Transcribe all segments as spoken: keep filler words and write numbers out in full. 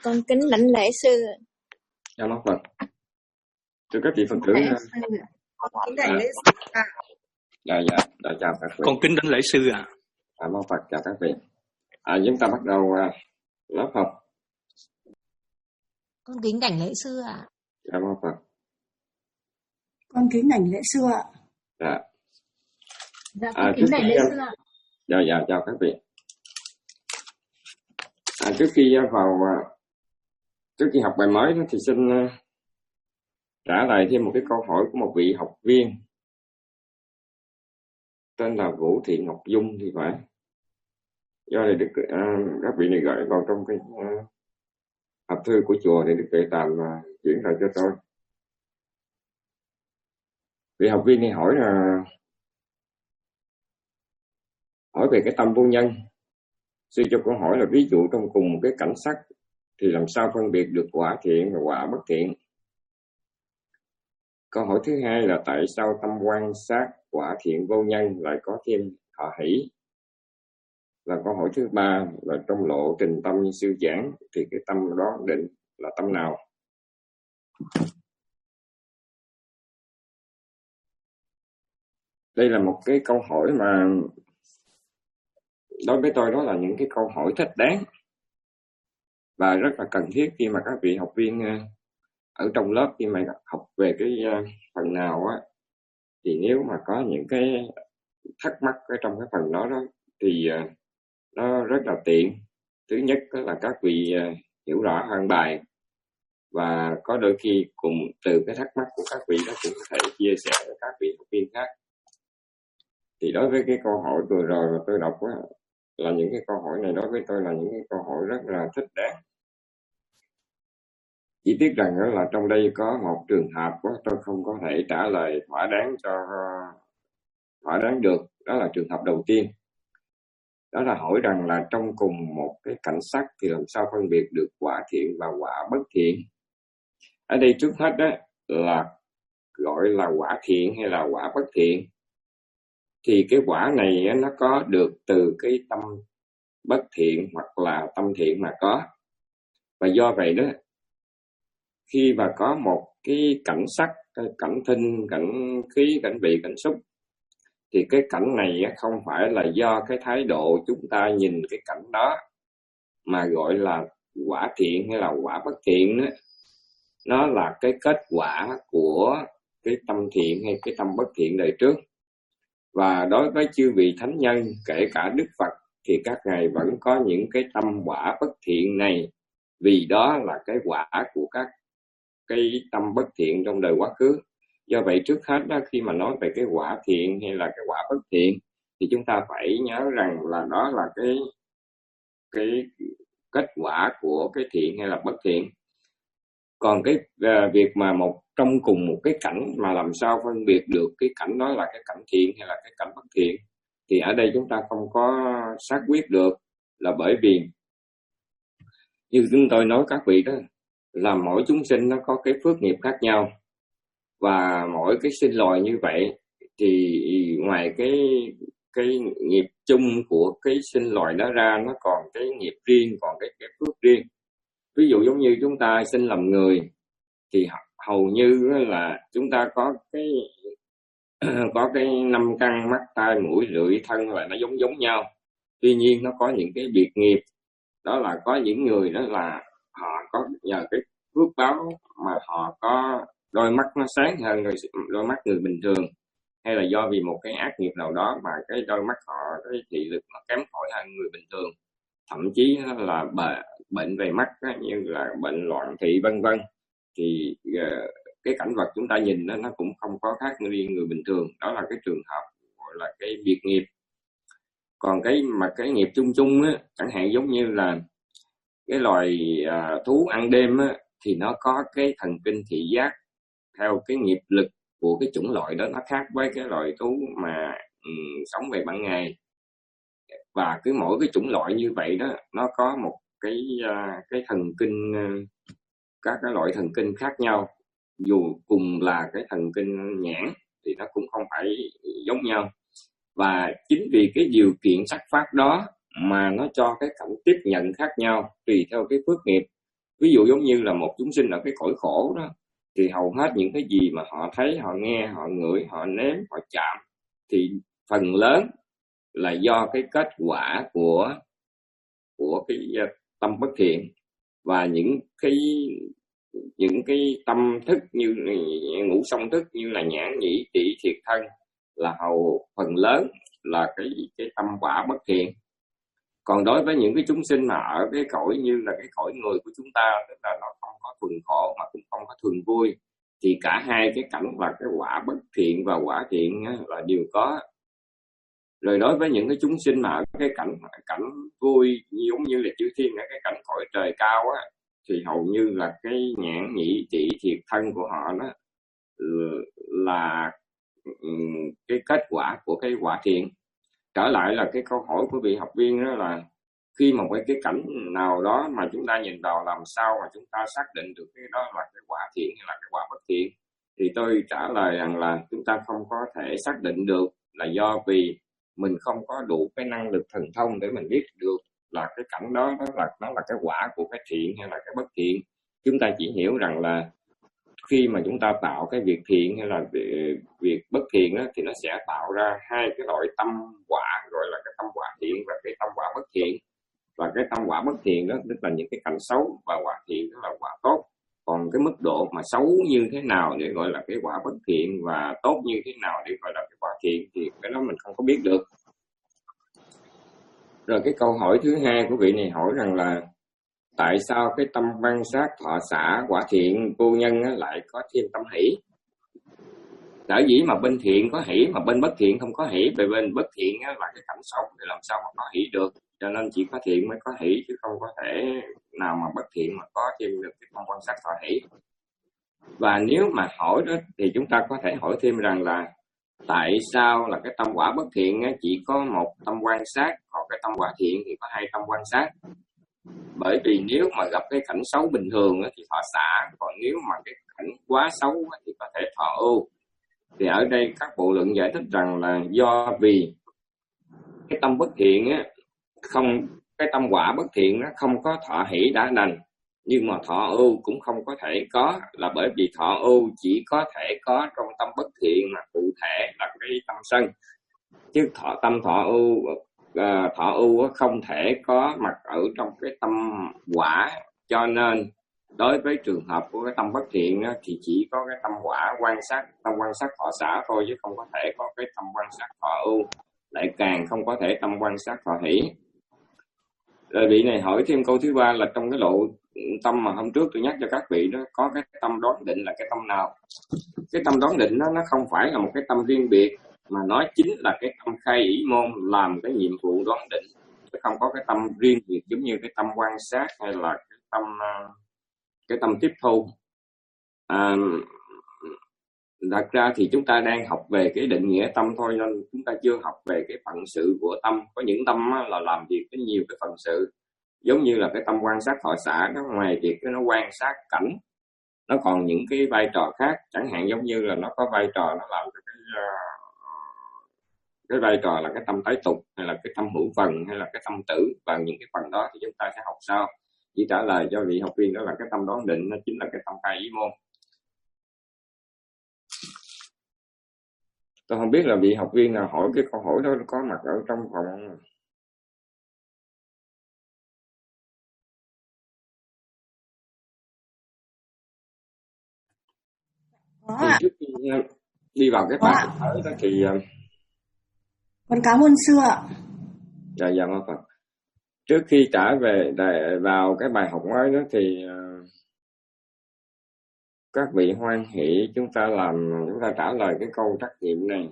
Con kính lãnh lễ sư. Dạ mong Phật. Thưa các vị Phật tử. Con kính lãnh lễ sư à. Dạ dạ, dạ chào các vị. Con kính lãnh lễ sư à. Dạ mong Phật, chào các vị. À, chúng ta bắt đầu uh, lớp học. Con kính đảnh lễ sư ạ. À. Dạ mong Phật. Con kính đảnh lễ sư ạ. Dạ. Dạ con à, kính đảnh lễ sư ạ. Dạ dạ chào các vị. À, trước khi vào uh, trước khi học bài mới đó, thì xin uh, trả lời thêm một cái câu hỏi của một vị học viên tên là Vũ Thị Ngọc Dung thì phải. Do này được uh, các vị này gọi vào trong cái uh, hộp thư của chùa để được Tuệ Tàm uh, chuyển lại cho tôi. Vị học viên này hỏi là hỏi về cái tâm vô nhân. Sư cho câu hỏi là ví dụ trong cùng một cái cảnh sắc thì làm sao phân biệt được quả thiện và quả bất thiện? Câu hỏi thứ hai là tại sao tâm quan sát quả thiện vô nhân lại có thêm thọ hỷ? Và câu hỏi thứ ba là trong lộ trình tâm như sư giảng thì cái tâm đó định là tâm nào? Đây là một cái câu hỏi mà đối với tôi đó là những cái câu hỏi thích đáng và rất là cần thiết khi mà các vị học viên ở trong lớp khi mà học về cái phần nào á, thì nếu mà có những cái thắc mắc ở trong cái phần đó đó thì nó rất là tiện. Thứ nhất là các vị hiểu rõ hơn bài và có đôi khi cùng từ cái thắc mắc của các vị đó cũng có thể chia sẻ với các vị học viên khác. Thì đối với cái câu hỏi vừa rồi mà tôi đọc á, là những cái câu hỏi này đối với tôi là những cái câu hỏi rất là thích đáng. Chỉ tiếc rằng là trong đây có một trường hợp đó, tôi không có thể trả lời thỏa đáng cho thỏa đáng được. Đó là trường hợp đầu tiên. Đó là hỏi rằng là trong cùng một cái cảnh sắc thì làm sao phân biệt được quả thiện và quả bất thiện? Ở đây trước hết đó là gọi là quả thiện hay là quả bất thiện. Thì cái quả này nó có được từ cái tâm bất thiện hoặc là tâm thiện mà có. Và do vậy đó, khi mà có một cái cảnh sắc, cái cảnh thinh, cảnh khí, cảnh vị, cảnh xúc, thì cái cảnh này không phải là do cái thái độ chúng ta nhìn cái cảnh đó mà gọi là quả thiện hay là quả bất thiện đó. Nó là cái kết quả của cái tâm thiện hay cái tâm bất thiện đời trước. Và đối với chư vị thánh nhân, kể cả Đức Phật, thì các ngài vẫn có những cái tâm quả bất thiện này, vì đó là cái quả của các cái tâm bất thiện trong đời quá khứ. Do vậy trước hết đó, khi mà nói về cái quả thiện hay là cái quả bất thiện thì chúng ta phải nhớ rằng là đó là cái cái kết quả của cái thiện hay là bất thiện. Còn cái uh, việc mà một trong cùng một cái cảnh mà làm sao phân biệt được cái cảnh đó là cái cảnh thiện hay là cái cảnh bất thiện thì ở đây chúng ta không có xác quyết được, là bởi vì như chúng tôi nói các vị đó là mỗi chúng sinh nó có cái phước nghiệp khác nhau, và mỗi cái sinh loài như vậy thì ngoài cái cái nghiệp chung của cái sinh loài đó ra, nó còn cái nghiệp riêng, còn cái, cái phước riêng. Ví dụ giống như chúng ta sinh làm người thì hầu như là chúng ta có cái có cái năm căn mắt tai mũi lưỡi thân là nó giống giống nhau. Tuy nhiên nó có những cái biệt nghiệp, đó là có những người đó là họ có nhờ cái phước báo mà họ có đôi mắt nó sáng hơn đôi mắt người bình thường, hay là do vì một cái ác nghiệp nào đó mà cái đôi mắt họ cái thị lực nó kém cỏi hơn người bình thường, thậm chí là bệnh về mắt đó, như là bệnh loạn thị vân vân, thì uh, cái cảnh vật chúng ta nhìn đó, nó cũng không có khác người người bình thường. Đó là cái trường hợp gọi là cái biệt nghiệp. Còn cái mà cái nghiệp chung chung á, chẳng hạn giống như là cái loài uh, thú ăn đêm á, thì nó có cái thần kinh thị giác theo cái nghiệp lực của cái chủng loại đó, nó khác với cái loài thú mà um, sống về ban ngày. Và cứ mỗi cái chủng loại như vậy đó, nó có một cái uh, cái thần kinh uh, các cái loại thần kinh khác nhau. Dù cùng là cái thần kinh nhãn thì nó cũng không phải giống nhau. Và chính vì cái điều kiện sắc pháp đó mà nó cho cái cảnh tiếp nhận khác nhau tùy theo cái phước nghiệp. Ví dụ giống như là một chúng sinh ở cái cõi khổ đó, thì hầu hết những cái gì mà họ thấy, họ nghe, họ ngửi, họ nếm, họ chạm, thì phần lớn là do cái kết quả của của cái tâm bất thiện. Và những cái những cái tâm thức như ngũ song thức, như là nhãn nhĩ tỷ thiệt thân, là hầu phần lớn là cái cái tâm quả bất thiện. Còn đối với những cái chúng sinh mà ở cái cõi như là cái cõi người của chúng ta, tức là nó không có thuần khổ mà cũng không có thuần vui, thì cả hai cái cảnh là cái quả bất thiện và quả thiện là đều có. Rồi đối với những cái chúng sinh mà ở cái cảnh cảnh vui giống như là chư thiên ở cái cảnh cõi trời cao á, thì hầu như là cái nhãn nhĩ tỷ thiệt thân của họ đó là cái kết quả của cái quả thiện. Trở lại là cái câu hỏi của vị học viên đó là khi mà cái cảnh nào đó mà chúng ta nhìn vào, làm sao mà chúng ta xác định được cái đó là cái quả thiện hay là cái quả bất thiện? Thì tôi trả lời rằng là chúng ta không có thể xác định được, là do vì mình không có đủ cái năng lực thần thông để mình biết được là cái cảnh đó, đó là nó là cái quả của cái thiện hay là cái bất thiện. Chúng ta chỉ hiểu rằng là khi mà chúng ta tạo cái việc thiện hay là việc bất thiện đó, thì nó sẽ tạo ra hai cái loại tâm quả, gọi là cái tâm quả thiện và cái tâm quả bất thiện. Và cái tâm quả bất thiện đó tức là những cái cảnh xấu, và quả thiện đó là quả tốt. Còn cái mức độ mà xấu như thế nào để gọi là cái quả bất thiện, và tốt như thế nào để gọi là cái quả thiện, thì cái đó mình không có biết được. Rồi cái câu hỏi thứ hai của vị này hỏi rằng là tại sao cái tâm văn sát thọ xả quả thiện vô nhân lại có thêm tâm hỷ? Sở dĩ mà bên thiện có hỷ mà bên bất thiện không có hỷ, về bên bất thiện là cái cảnh xấu thì làm sao mà có hỷ được, cho nên chỉ có thiện mới có hỷ, chứ không có thể nào mà bất thiện mà có thêm được cái tâm văn sát thọ hỷ. Và nếu mà hỏi đó thì chúng ta có thể hỏi thêm rằng là tại sao là cái tâm quả bất thiện chỉ có một tâm quan sát, còn cái tâm quả thiện thì có hai tâm quan sát? Bởi vì nếu mà gặp cái cảnh xấu bình thường thì thọ xả, còn nếu mà cái cảnh quá xấu thì có thể thọ ưu. Thì ở đây các bộ luận giải thích rằng là do vì cái tâm bất thiện á, không cái tâm quả bất thiện nó không có thọ hỷ đã đành, nhưng mà thọ ưu cũng không có thể có, là bởi vì thọ ưu chỉ có thể có trong tâm bất thiện, mà cụ thể là cái tâm sân, chứ thọ tâm thọ ưu uh, thọ ưu không thể có mặt ở trong cái tâm quả. Cho nên đối với trường hợp của cái tâm bất thiện á, thì chỉ có cái tâm quả quan sát, tâm quan sát thọ xả thôi, chứ không có thể có cái tâm quan sát thọ ưu, lại càng không có thể tâm quan sát thọ hỷ. Rồi vị này hỏi thêm câu thứ ba là trong cái lộ tâm mà hôm trước tôi nhắc cho các vị đó, có cái tâm đoán định là cái tâm nào? Cái tâm đoán định đó nó không phải là một cái tâm riêng biệt, mà nó chính là cái tâm khai ý môn làm cái nhiệm vụ đoán định, chứ không có cái tâm riêng biệt giống như cái tâm quan sát hay là cái tâm cái tâm tiếp thu. À, thật ra thì chúng ta đang học về cái định nghĩa tâm thôi, nên chúng ta chưa học về cái phận sự của tâm. Có những tâm là làm việc với nhiều cái phận sự, giống như là cái tâm quan sát thọ xả, nó ngoài việc nó quan sát cảnh, nó còn những cái vai trò khác, chẳng hạn giống như là nó có vai trò nó làm cái cái vai trò là cái tâm tái tục, hay là cái tâm hữu phần, hay là cái tâm tử. Và những cái phần đó thì chúng ta sẽ học sau. Chỉ trả lời cho vị học viên đó là cái tâm đoán định nó chính là cái tâm khai ý môn. Tôi không biết là vị học viên nào hỏi cái câu hỏi đó có mặt ở trong phòng không? Thì trước khi đi vào cái bài hỏi đó thì con cảm ơn sư ạ. Dạ dạ mà Phật. Trước khi trả về vào cái bài học mới đó thì các vị hoan hỷ chúng ta làm chúng ta trả lời cái câu trắc nghiệm này.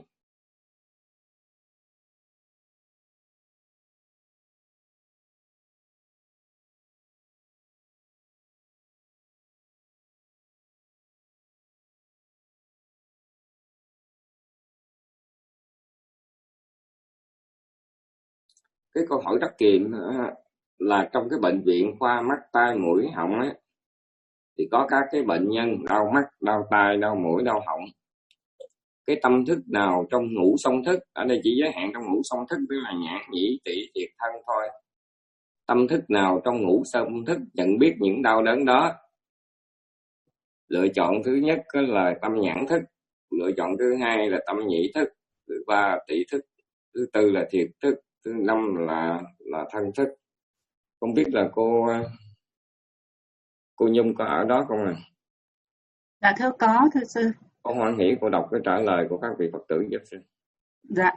Cái câu hỏi trắc nghiệm là trong cái bệnh viện khoa mắt tai mũi họng ấy, thì có các cái bệnh nhân đau mắt, đau tai, đau mũi, đau họng. Cái tâm thức nào trong ngũ song thức, ở đây chỉ giới hạn trong ngũ song thức, tức là nhãn nhĩ tỷ thiệt thân thôi, Tâm thức nào trong ngũ song thức nhận biết những đau đớn đó. Lựa chọn thứ nhất là tâm nhãn thức, lựa chọn thứ hai là tâm nhĩ thức, thứ ba là tỷ thức, thứ tư là thiệt thức, thứ năm là là thân thức. Không biết là cô cô Nhung có ở đó không nè? Dạ thưa có, thưa sư. Cô hoan hỷ cô đọc cái trả lời của các vị Phật tử giúp xin. Dạ.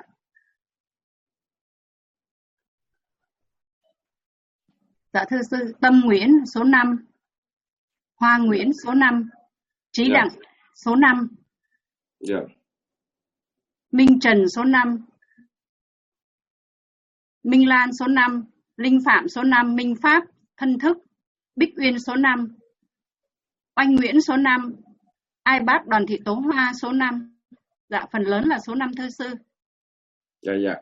Dạ thưa sư, Tâm Nguyễn số năm, Hoa Nguyễn số năm, Trí Dạ. Đặng số năm, Dạ. Minh Trần số năm, Minh Lan số năm, Linh Phạm số năm, Minh Pháp thân thức, Bích Uyên số năm, Oanh Nguyễn số năm, Ai Bát Đoàn Thị Tố Hoa số năm. Dạ phần lớn là số năm thưa sư. Dạ dạ.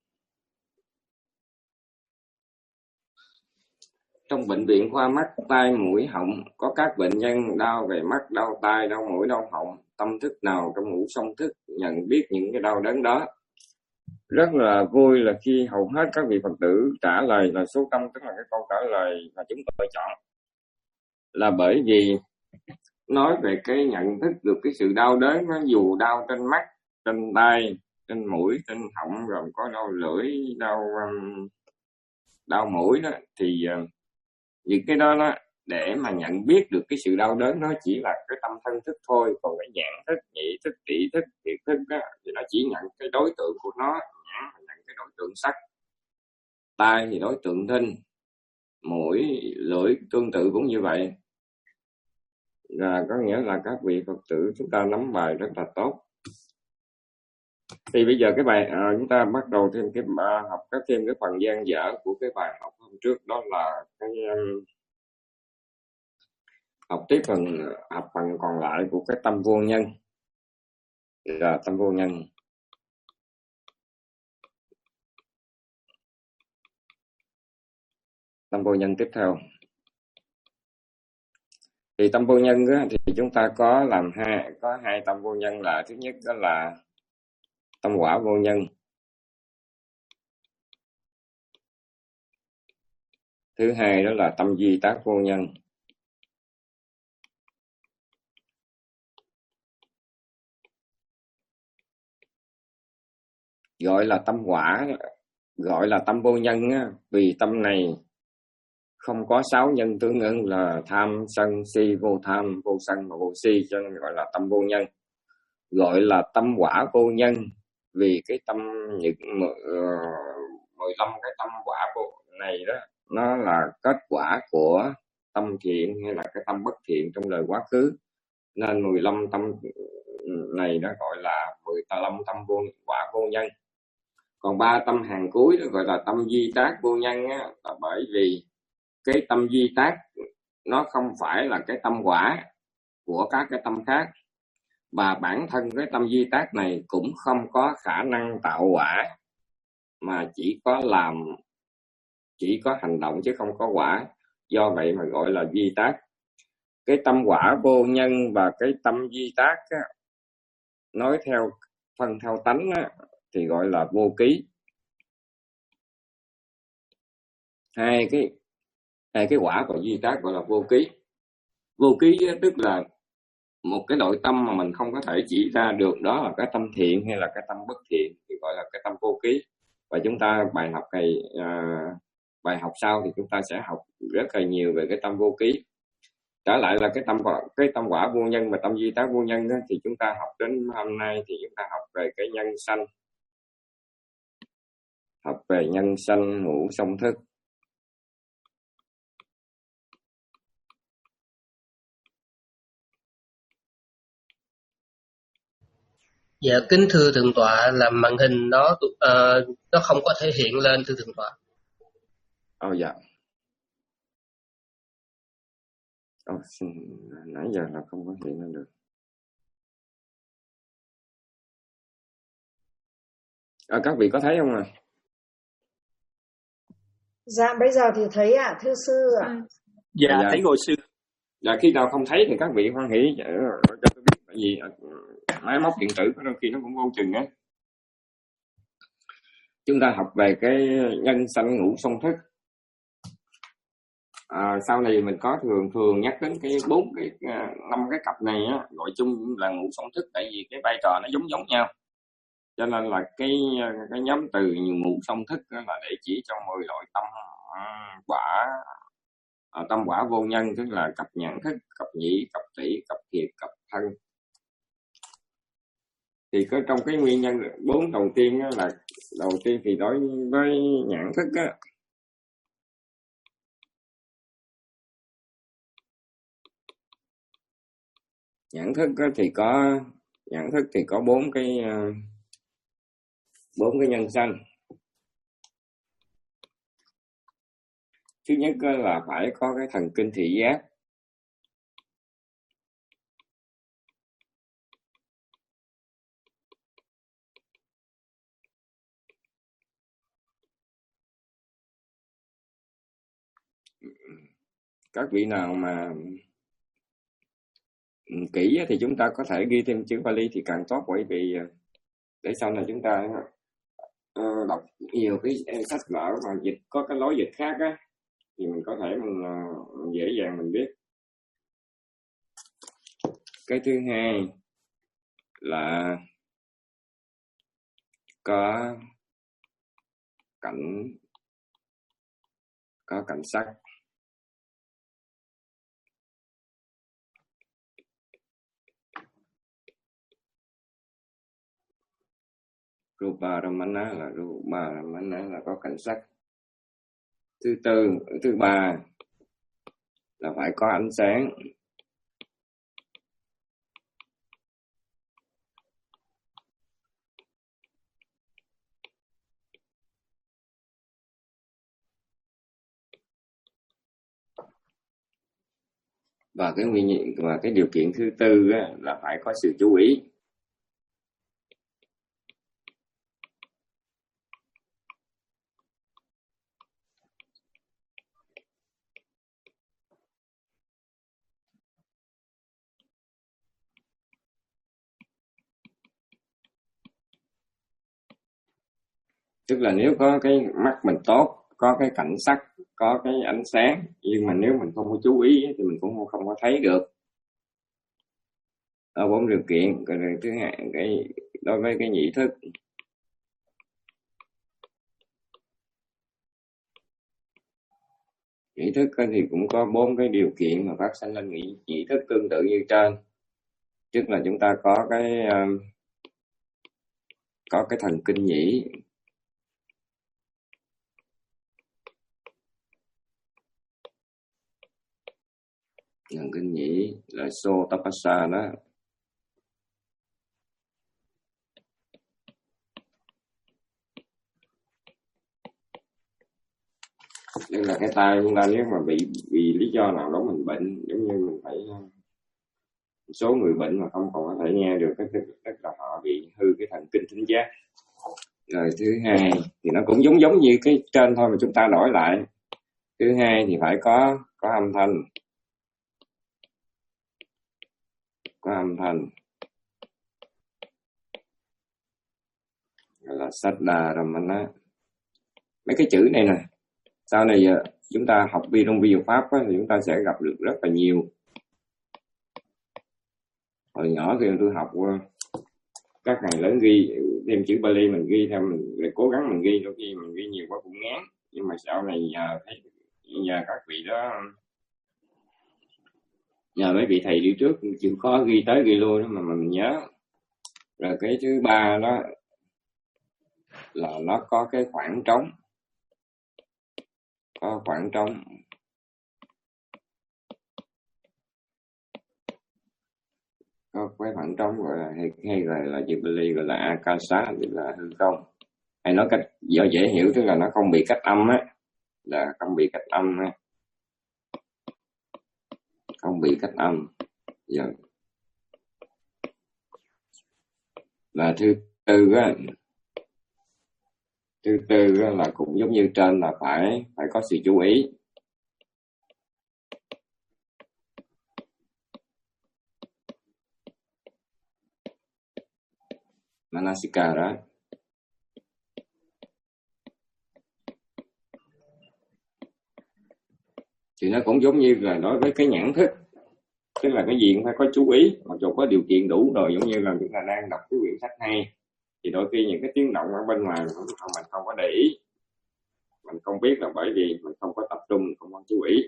Trong bệnh viện khoa mắt, tai, mũi, họng có các bệnh nhân đau về mắt, đau tai, đau mũi, đau họng. Tâm thức nào trong ngũ song thức nhận biết những cái đau đớn đó? Rất là vui là khi hầu hết các vị Phật tử trả lời là số tâm, tức là cái câu trả lời mà chúng tôi chọn. Là bởi vì nói về cái nhận thức được cái sự đau đớn, nó dù đau trên mắt, trên tai, trên mũi, trên họng, rồi có đau lưỡi, đau đau mũi đó, thì những cái đó, đó để mà nhận biết được cái sự đau đớn nó chỉ là cái tâm thân thức thôi. Còn cái nhãn thức, nhĩ thức, tỷ thức, thiệt thức đó, thì nó chỉ nhận cái đối tượng của nó. Nhãn là nhận cái đối tượng sắc, tai thì đối tượng thính, mũi, lưỡi tương tự cũng như vậy. Là có nghĩa là các vị Phật tử chúng ta nắm bài rất là tốt. Thì bây giờ cái bài à, chúng ta bắt đầu thêm cái à, học các thêm cái phần gian dở của cái bài học hôm trước, đó là cái um, học tiếp phần học phần còn lại của cái tâm vô nhân. Là tâm vô nhân. Tâm vô nhân tiếp theo. Thì tâm vô nhân á, thì chúng ta có làm hai có hai tâm vô nhân, là thứ nhất đó là tâm quả vô nhân. Thứ hai đó là tâm di tác vô nhân. Gọi là tâm quả, gọi là tâm vô nhân á, vì tâm này không có sáu nhân tương ứng là tham, sân, si, vô tham, vô sân và vô si, cho nên gọi là tâm vô nhân. Gọi là tâm quả vô nhân vì cái tâm những mười lăm cái tâm quả vô này đó, nó là kết quả của tâm thiện hay là cái tâm bất thiện trong đời quá khứ, nên mười lăm tâm này nó gọi là mười lăm tâm vô quả vô nhân. Còn ba tâm hàng cuối đó gọi là tâm di tác vô nhân á, là bởi vì cái tâm di tác nó không phải là cái tâm quả của các cái tâm khác, và bản thân cái tâm di tác này cũng không có khả năng tạo quả, mà chỉ có làm chỉ có hành động chứ không có quả. Do vậy mà gọi là di tác. Cái tâm quả vô nhân và cái tâm di tác á, nói theo phân theo tánh á, thì gọi là vô ký. Hai cái hai cái quả của di tác gọi là vô ký. Vô ký á, tức là một cái nội tâm mà mình không có thể chỉ ra được đó là cái tâm thiện hay là cái tâm bất thiện, thì gọi là cái tâm vô ký. Và chúng ta bài học này à, bài học sau thì chúng ta sẽ học rất là nhiều về cái tâm vô ký. Trở lại là cái tâm cái tâm quả vô nhân và tâm di tác vô nhân đó, thì chúng ta học đến hôm nay thì chúng ta học về cái nhân sanh, học về nhân sanh ngũ song thức. Dạ kính thưa thượng tọa, là màn hình nó uh, nó không có thể hiện lên thưa thượng tọa. Ồ dạ. Ồ, xin, nãy giờ là không có hiện lên được. À, các vị có thấy không à? Dạ bây giờ thì thấy ạ, à, thưa sư ạ. À. Dạ, dạ thấy rồi sư. Dạ khi nào không thấy thì các vị hoan hỷ cho tôi biết, tại vì máy móc điện tử có đôi khi nó cũng vô chừng á. Chúng ta học về cái nhân sanh ngũ song thức. À, sau này mình có thường thường nhắc đến cái bốn cái năm cái cặp này á, gọi chung là ngũ song thức, tại vì cái vai trò nó giống giống nhau, cho nên là cái cái nhóm từ ngũ song thức là để chỉ cho mười loại tâm quả, à, tâm quả vô nhân, tức là cặp nhãn thức, cặp nhĩ, cặp tỷ, cặp thiệt, cặp thân. Thì có trong cái nguyên nhân bốn đầu tiên á, là đầu tiên thì đối với nhãn thức á, nhãn thức á, thì có nhãn thức thì có bốn cái bốn cái nhân sanh. Thứ nhất là phải có cái thần kinh thị giác. Các vị nào mà kỹ thì chúng ta có thể ghi thêm chữ Pali thì càng tốt, bởi vì để sau này chúng ta uh, đọc nhiều cái sách vở mà dịch có cái lối dịch khác á, thì mình có thể mình uh, dễ dàng mình biết. Cái thứ hai là có cảnh có cảnh sắc. Rupa Ramana là Rupa Ramana là có cảnh sắc. Thứ tư, thứ ba là phải có ánh sáng. Và cái nguyên nhân và cái điều kiện thứ tư á, là phải có sự chú ý. Tức là nếu có cái mắt mình tốt, có cái cảnh sắc, có cái ánh sáng, nhưng mà nếu mình không có chú ý thì mình cũng không có thấy được. Ở bốn điều kiện. Cái thứ hai, cái đối với cái nhĩ thức, nhĩ thức thì cũng có bốn cái điều kiện mà phát sinh lên nhĩ, nhĩ thức tương tự như trên. Tức là chúng ta có cái có cái thần kinh nhĩ, thần kinh nhĩ là Sotapassa đó. Tức là cái tai chúng ta nếu mà bị vì lý do nào đó mình bệnh, giống như mình phải số người bệnh mà không còn có thể nghe được, cái tức là họ bị hư cái thần kinh thính giác. Rồi thứ hai thì nó cũng giống giống như cái trên thôi mà chúng ta đổi lại. Thứ hai thì phải có có âm thanh, có âm thanh gọi là Saddha Ramana. Mấy cái chữ này nè, sau này chúng ta học vi trong vi pháp á, thì chúng ta sẽ gặp được rất là nhiều. Hồi nhỏ khi tôi học các thằng lớn ghi thêm chữ Pali, mình ghi theo, mình để cố gắng mình ghi, đôi khi mình ghi nhiều quá cũng ngán. Nhưng mà sau này nhờ thấy nhờ các vị đó, nhờ mấy vị thầy đi trước chịu khó ghi tới ghi lui đó mà mình nhớ. Rồi cái thứ ba đó là nó có cái khoảng trống, có khoảng trống. Có cái khoảng trống gọi là hay, hay gọi là chữ Pali gọi là Akasa, tức là hư không. Hay nói cách do dễ hiểu, tức là nó không bị cách âm á, là không bị cách âm á, không bị cách âm. Giờ là thứ tư á, thứ tư á, là cũng giống như trên, là phải phải có sự chú ý. Manasika đó. Thì nó cũng giống như là đối với cái nhãn thức, tức là cái gì cũng phải có chú ý, mặc dù có điều kiện đủ rồi, giống như là chúng ta đang đọc cái quyển sách hay thì đôi khi những cái tiếng động ở bên ngoài mình không, mình không có để ý, mình không biết là bởi vì mình không có tập trung, mình không có chú ý.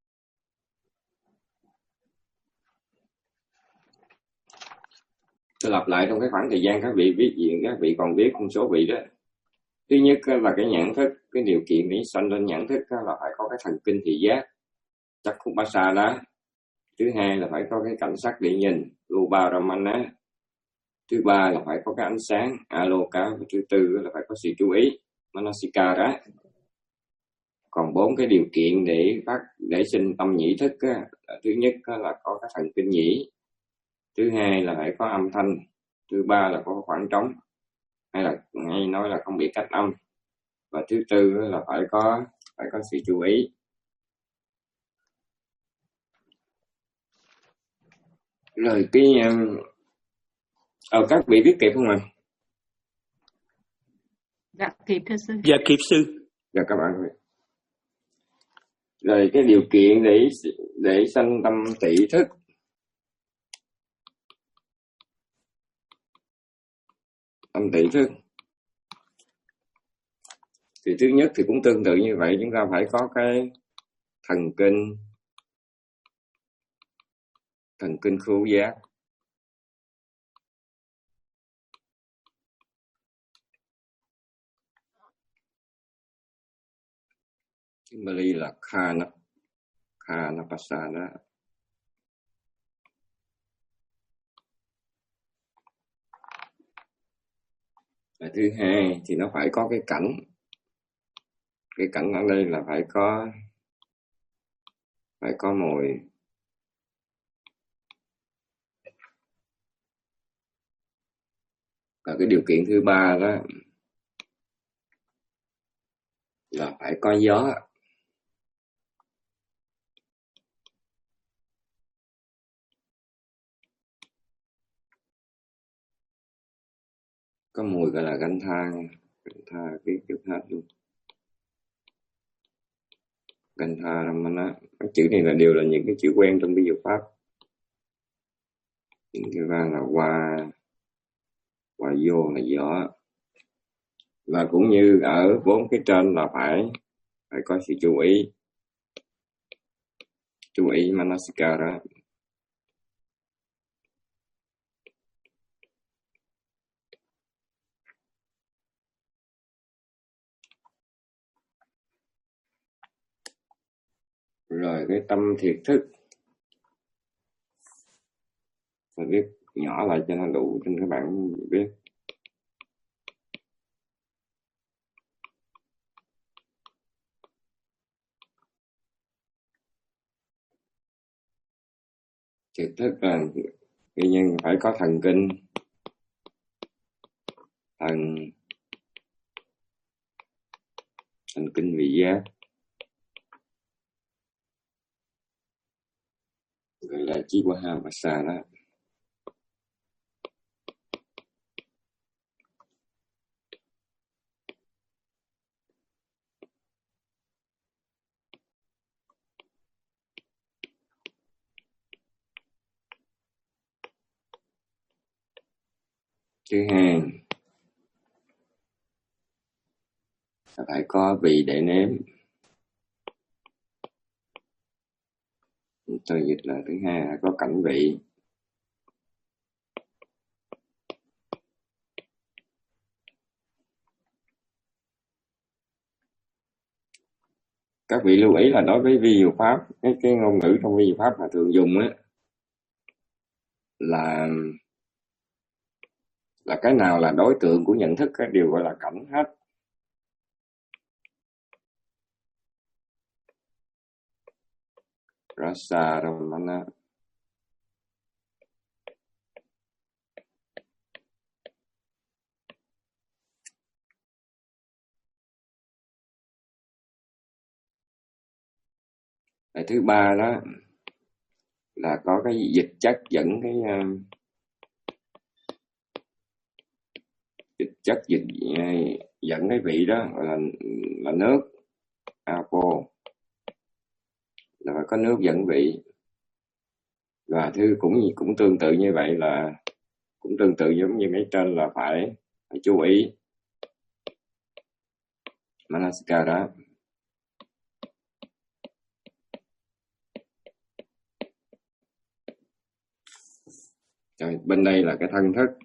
Tôi lặp lại trong cái khoảng thời gian các vị viết gì, các vị còn viết một số vị đó. Thứ nhất là cái nhãn thức, cái điều kiện để sanh lên nhãn thức là phải có cái thần kinh thị giác, chắc khúc bá xa đó. Thứ hai là phải có cái cảnh sắc để nhìn, Rupa-ramana. Thứ ba là phải có cái ánh sáng, Aloka. Và thứ tư là phải có sự chú ý, Manasikara. Còn bốn cái điều kiện để phát để sinh tâm nhĩ thức á, thứ nhất là có cái thần kinh nhĩ, thứ hai là phải có âm thanh, thứ ba là có khoảng trống, hay là hay nói là không bị cách âm, và thứ tư là phải có phải có sự chú ý. Rồi cái ờ, các vị viết kịp không ạ? Dạ kịp thưa sư. Dạ kịp sư. Dạ các bạn ơi. Rồi cái điều kiện để để sanh tâm tỷ thức. Tâm tỷ thức. Thì thứ nhất thì cũng tương tự như vậy, chúng ta phải có cái thần kinh thần kinh khứu giác. Tiếng Bali là Khana Khanapasana. Và thứ hai thì nó phải có cái cảnh. Cái cảnh ở đây là phải có phải có mùi. Và cái điều kiện thứ ba đó là phải có gió. Có mùi gọi là ganh tha. Ganh tha cái chữ hết luôn. Ganh tha ramana. Các chữ này là đều là những cái chữ quen trong Bí Dược Pháp. Những thứ ba là hoa, hoa vô là gió. Và cũng như ở bốn cái trên là phải phải có sự chú ý. Chú ý Manasikara. Rồi cái tâm thiệt thức. Tôi viết nhỏ lại cho nó đủ trên các bạn biết. Thiệt thức là tự nhiên phải có thần kinh. Thần thần kinh vị giác. Gọi là Chivaha Vasa đó. Thứ hai là phải có vị để nếm. Tôi dịch là thứ hai là có cảnh vị. Các vị lưu ý là đối với vi diệu pháp, cái, cái ngôn ngữ trong vi diệu pháp mà thường dùng á là là cái nào là đối tượng của nhận thức đều gọi là cảnh hết. Rasa Ramana. Cái thứ ba đó là có cái dịch chất dẫn cái uh, dịch chất dịch uh, dẫn cái vị đó gọi là là nước, apo, là phải có nước dẫn vị. Và thứ cũng cũng tương tự như vậy, là cũng tương tự giống như mấy trên, là phải, phải chú ý Manasikara. Rồi bên đây là cái thân thức.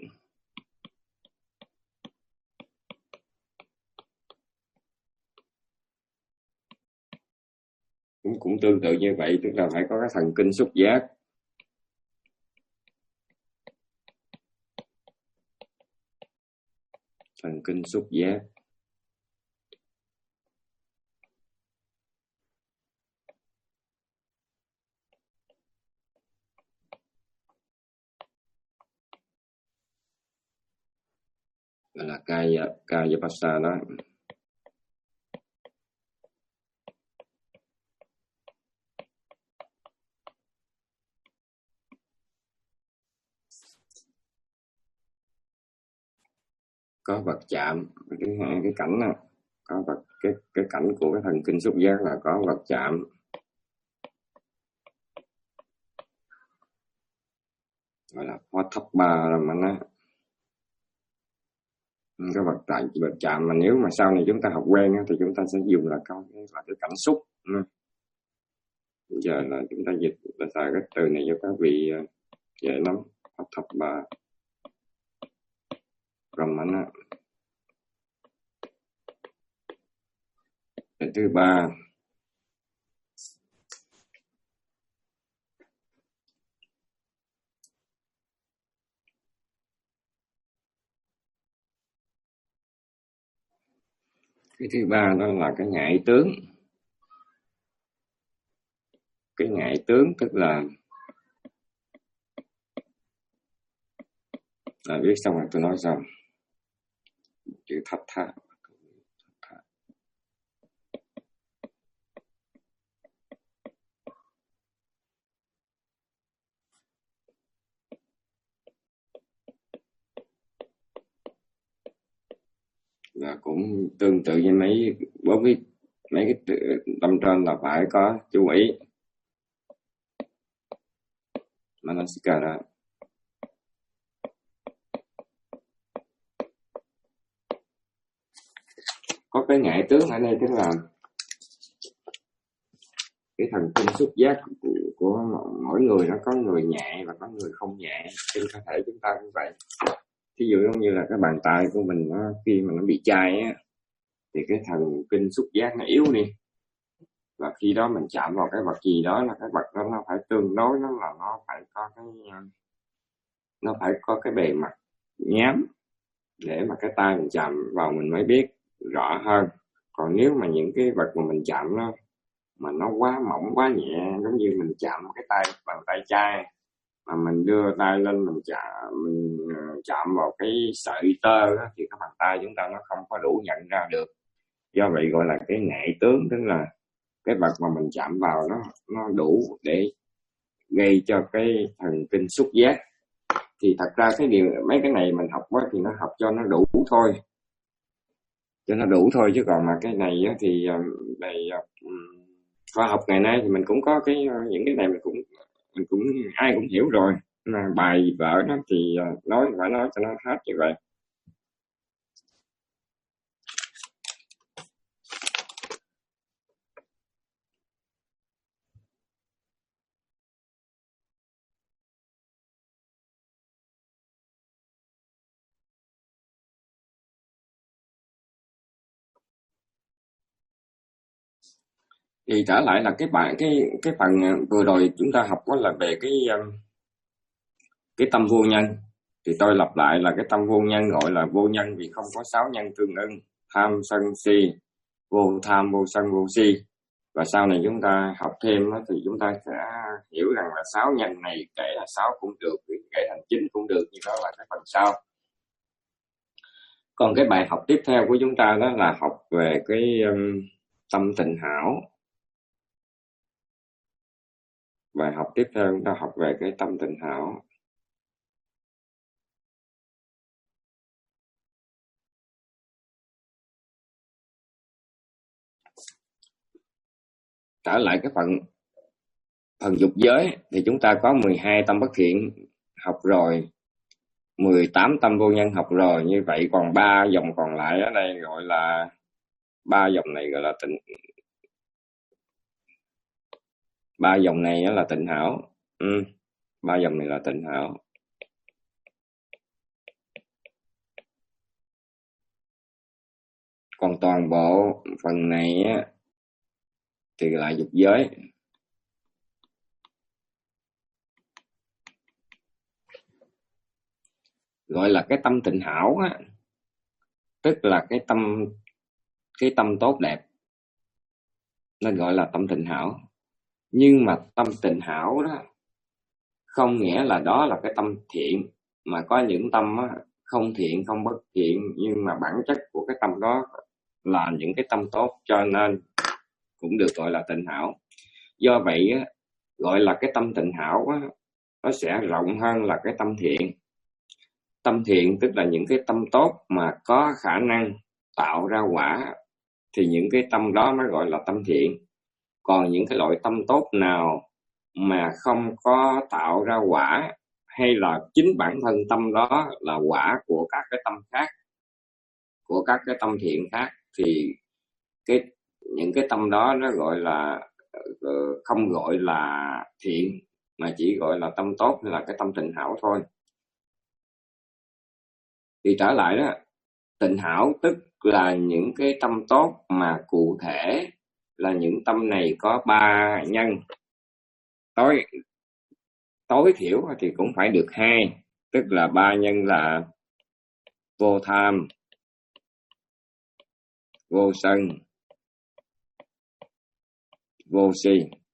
Cũng cũng tương tự như vậy, tức là phải có cái thần kinh xúc giác. Thần kinh xúc giác. Gọi là Kaya, Kaya Passa đó. Có vật chạm, cái hai cái cảnh đó, có vật cái cái cảnh của cái thần kinh xúc giác là có vật chạm. Gọi là hóa thấp ba là mà nó cái vật tại vật chạm, mà nếu mà sau này chúng ta học quen thì chúng ta sẽ dùng là câu là cái cảm xúc. Bây giờ là chúng ta dịch là xài cái từ này cho các vị dễ lắm. Hóa thấp ba Brahmana. Cái thứ ba cái thứ ba đó là cái ngại tướng. Cái ngại tướng tức là à, viết xong rồi tôi nói xong chữ thấp tha. Và cũng tương tự như mấy bốn cái mấy cái tâm trên là phải có chú ý Manasikara. Có cái ngại tướng ở đây tức là cái thần kinh xúc giác của, của mỗi người, nó có người nhạy và có người không nhạy. Trên cơ thể chúng ta cũng vậy. Ví dụ như là cái bàn tay của mình nó, khi mà nó bị chai á, thì cái thần kinh xúc giác nó yếu đi, và khi đó mình chạm vào cái vật gì đó là cái vật đó nó phải tương đối, nó là nó phải có cái nó phải có cái bề mặt nhám để mà cái tay mình chạm vào mình mới biết rõ hơn. Còn nếu mà những cái vật mà mình chạm nó mà nó quá mỏng quá nhẹ, giống như mình chạm cái tay bằng tay chai mà mình đưa tay lên mình chạm mình chạm vào cái sợi tơ đó, thì cái bàn tay chúng ta nó không có đủ nhận ra được. Do vậy gọi là cái ngại tướng, tức là cái vật mà mình chạm vào nó nó đủ để gây cho cái thần kinh xúc giác. Thì thật ra cái điều mấy cái này mình học quá thì nó học cho nó đủ thôi, cho nó đủ thôi, chứ còn mà cái này thì này khoa học ngày nay thì mình cũng có cái những cái này mình cũng mình cũng ai cũng hiểu rồi, mà bài vở nó thì nói phải nói cho nó hết như vậy. Thì trở lại là cái bài cái cái phần vừa rồi chúng ta học đó là về cái cái tâm vô nhân. Thì tôi lặp lại là cái tâm vô nhân gọi là vô nhân vì không có sáu nhân tương ưng: tham sân si, vô tham vô sân vô si. Và sau này chúng ta học thêm đó, thì chúng ta sẽ hiểu rằng là sáu nhân này kể là sáu cũng được, kể thành chín cũng được, như đó là cái phần sau. Còn cái bài học tiếp theo của chúng ta đó là học về cái um, tâm tịnh hảo. Bài học tiếp theo chúng ta học về cái tâm tịnh hảo. Trở lại cái phần phần dục giới thì chúng ta có mười hai tâm bất thiện học rồi, mười tám tâm vô nhân học rồi. Như vậy còn ba dòng còn lại ở đây gọi là ba dòng này gọi là tịnh, ba dòng này là tịnh hảo. Ừ. Ba dòng này là tịnh hảo. Còn toàn bộ phần này á, thì là dục giới. Gọi là cái tâm tịnh hảo á, tức là cái tâm cái tâm tốt đẹp, nên gọi là tâm tịnh hảo. Nhưng mà tâm tịnh hảo đó không nghĩa là đó là cái tâm thiện, mà có những tâm á, không thiện không bất thiện, nhưng mà bản chất của cái tâm đó là những cái tâm tốt, cho nên cũng được gọi là tịnh hảo. Do vậy á, gọi là cái tâm tịnh hảo á, nó sẽ rộng hơn là cái tâm thiện. Tâm thiện tức là những cái tâm tốt mà có khả năng tạo ra quả, thì những cái tâm đó nó gọi là tâm thiện. Còn những cái loại tâm tốt nào mà không có tạo ra quả, hay là chính bản thân tâm đó là quả của các cái tâm khác, của các cái tâm thiện khác, thì cái những cái tâm đó nó gọi là không gọi là thiện, mà chỉ gọi là tâm tốt hay là cái tâm tịnh hảo thôi. Thì trở lại đó, tịnh hảo tức là những cái tâm tốt mà cụ thể là những tâm này có ba nhân, tối tối thiểu thì cũng phải được hai, tức là ba nhân là vô tham, vô sân, vô si.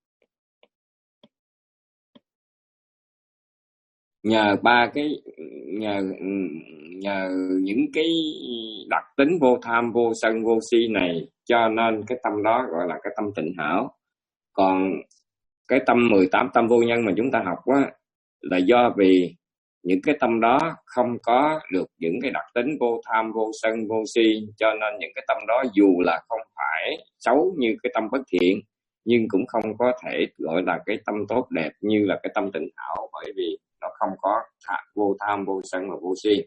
Nhờ ba cái nhờ nhờ những cái đặc tính vô tham, vô sân, vô si này, cho nên cái tâm đó gọi là cái tâm tịnh hảo. Còn cái tâm mười tám tâm vô nhân mà chúng ta học á, là do vì những cái tâm đó không có được những cái đặc tính vô tham, vô sân, vô si, cho nên những cái tâm đó dù là không phải xấu như cái tâm bất thiện, nhưng cũng không có thể gọi là cái tâm tốt đẹp như là cái tâm tịnh hảo, bởi vì nó không có vô tham, vô sân và vô si.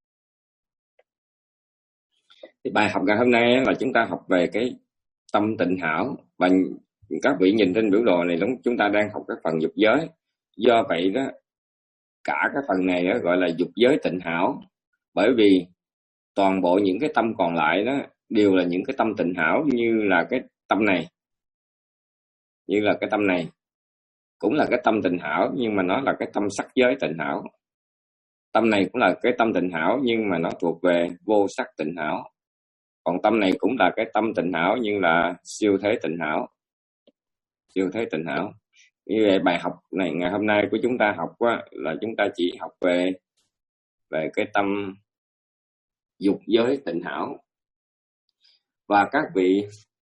Thì bài học ngày hôm nay là chúng ta học về cái tâm tịnh hảo, và các vị nhìn trên biểu đồ này chúng ta đang học cái phần dục giới. Do vậy đó, cả cái phần này đó gọi là dục giới tịnh hảo, bởi vì toàn bộ những cái tâm còn lại đó đều là những cái tâm tịnh hảo, như là cái tâm này, như là cái tâm này cũng là cái tâm tịnh hảo, nhưng mà nó là cái tâm sắc giới tịnh hảo. Tâm này cũng là cái tâm tịnh hảo, nhưng mà nó thuộc về vô sắc tịnh hảo. Còn tâm này cũng là cái tâm tịnh hảo, nhưng là siêu thế tịnh hảo, siêu thế tịnh hảo. Như vậy bài học này ngày hôm nay của chúng ta học á, là chúng ta chỉ học về về cái tâm dục giới tịnh hảo. Và các vị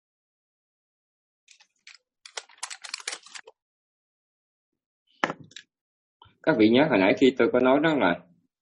các vị nhớ hồi nãy khi tôi có nói đó là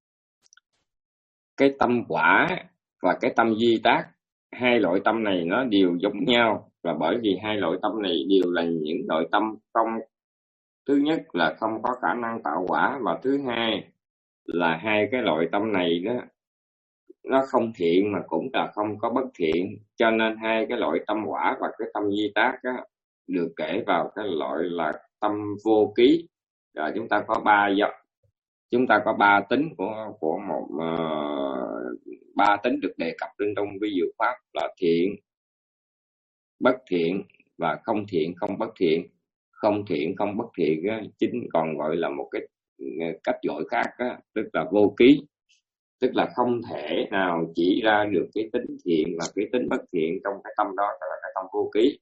cái tâm quả và cái tâm di tác, hai loại tâm này nó đều giống nhau, và bởi vì hai loại tâm này đều là những loại tâm không, thứ nhất là không có khả năng tạo quả, và thứ hai là hai cái loại tâm này đó nó không thiện mà cũng là không có bất thiện, cho nên hai cái loại tâm quả và cái tâm di tác đó được kể vào cái loại là tâm vô ký. Rồi chúng ta có ba dòng, chúng ta có ba tính của của một uh, ba tính được đề cập lên trong vi diệu pháp là thiện, bất thiện và không thiện không bất thiện. Không thiện không bất thiện á, chính còn gọi là một cái cách gọi khác á, tức là vô ký, tức là không thể nào chỉ ra được cái tính thiện và cái tính bất thiện trong cái tâm đó, tức là cái tâm vô ký.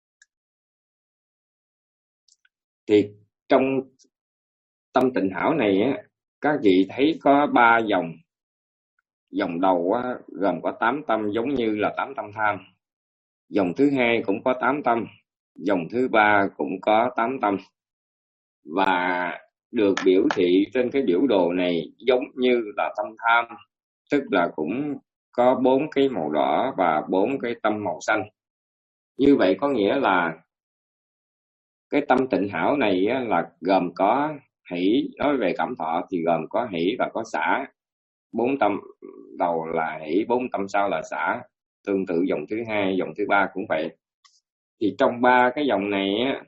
Thì trong tâm tịnh hảo này á, các vị thấy có ba dòng. Dòng đầu á, gồm có tám tâm, giống như là tám tâm tham. Dòng thứ hai cũng có tám tâm, dòng thứ ba cũng có tám tâm, và được biểu thị trên cái biểu đồ này giống như là tâm tham, tức là cũng có bốn cái màu đỏ và bốn cái tâm màu xanh. Như vậy có nghĩa là Cái tâm tịnh hảo này á, là gồm có hỷ, nói về cảm thọ thì gồm có hỷ và có xả. Bốn tâm đầu là hỷ, bốn tâm sau là xả. Tương tự dòng thứ hai, dòng thứ ba cũng vậy. Thì trong ba cái dòng này á,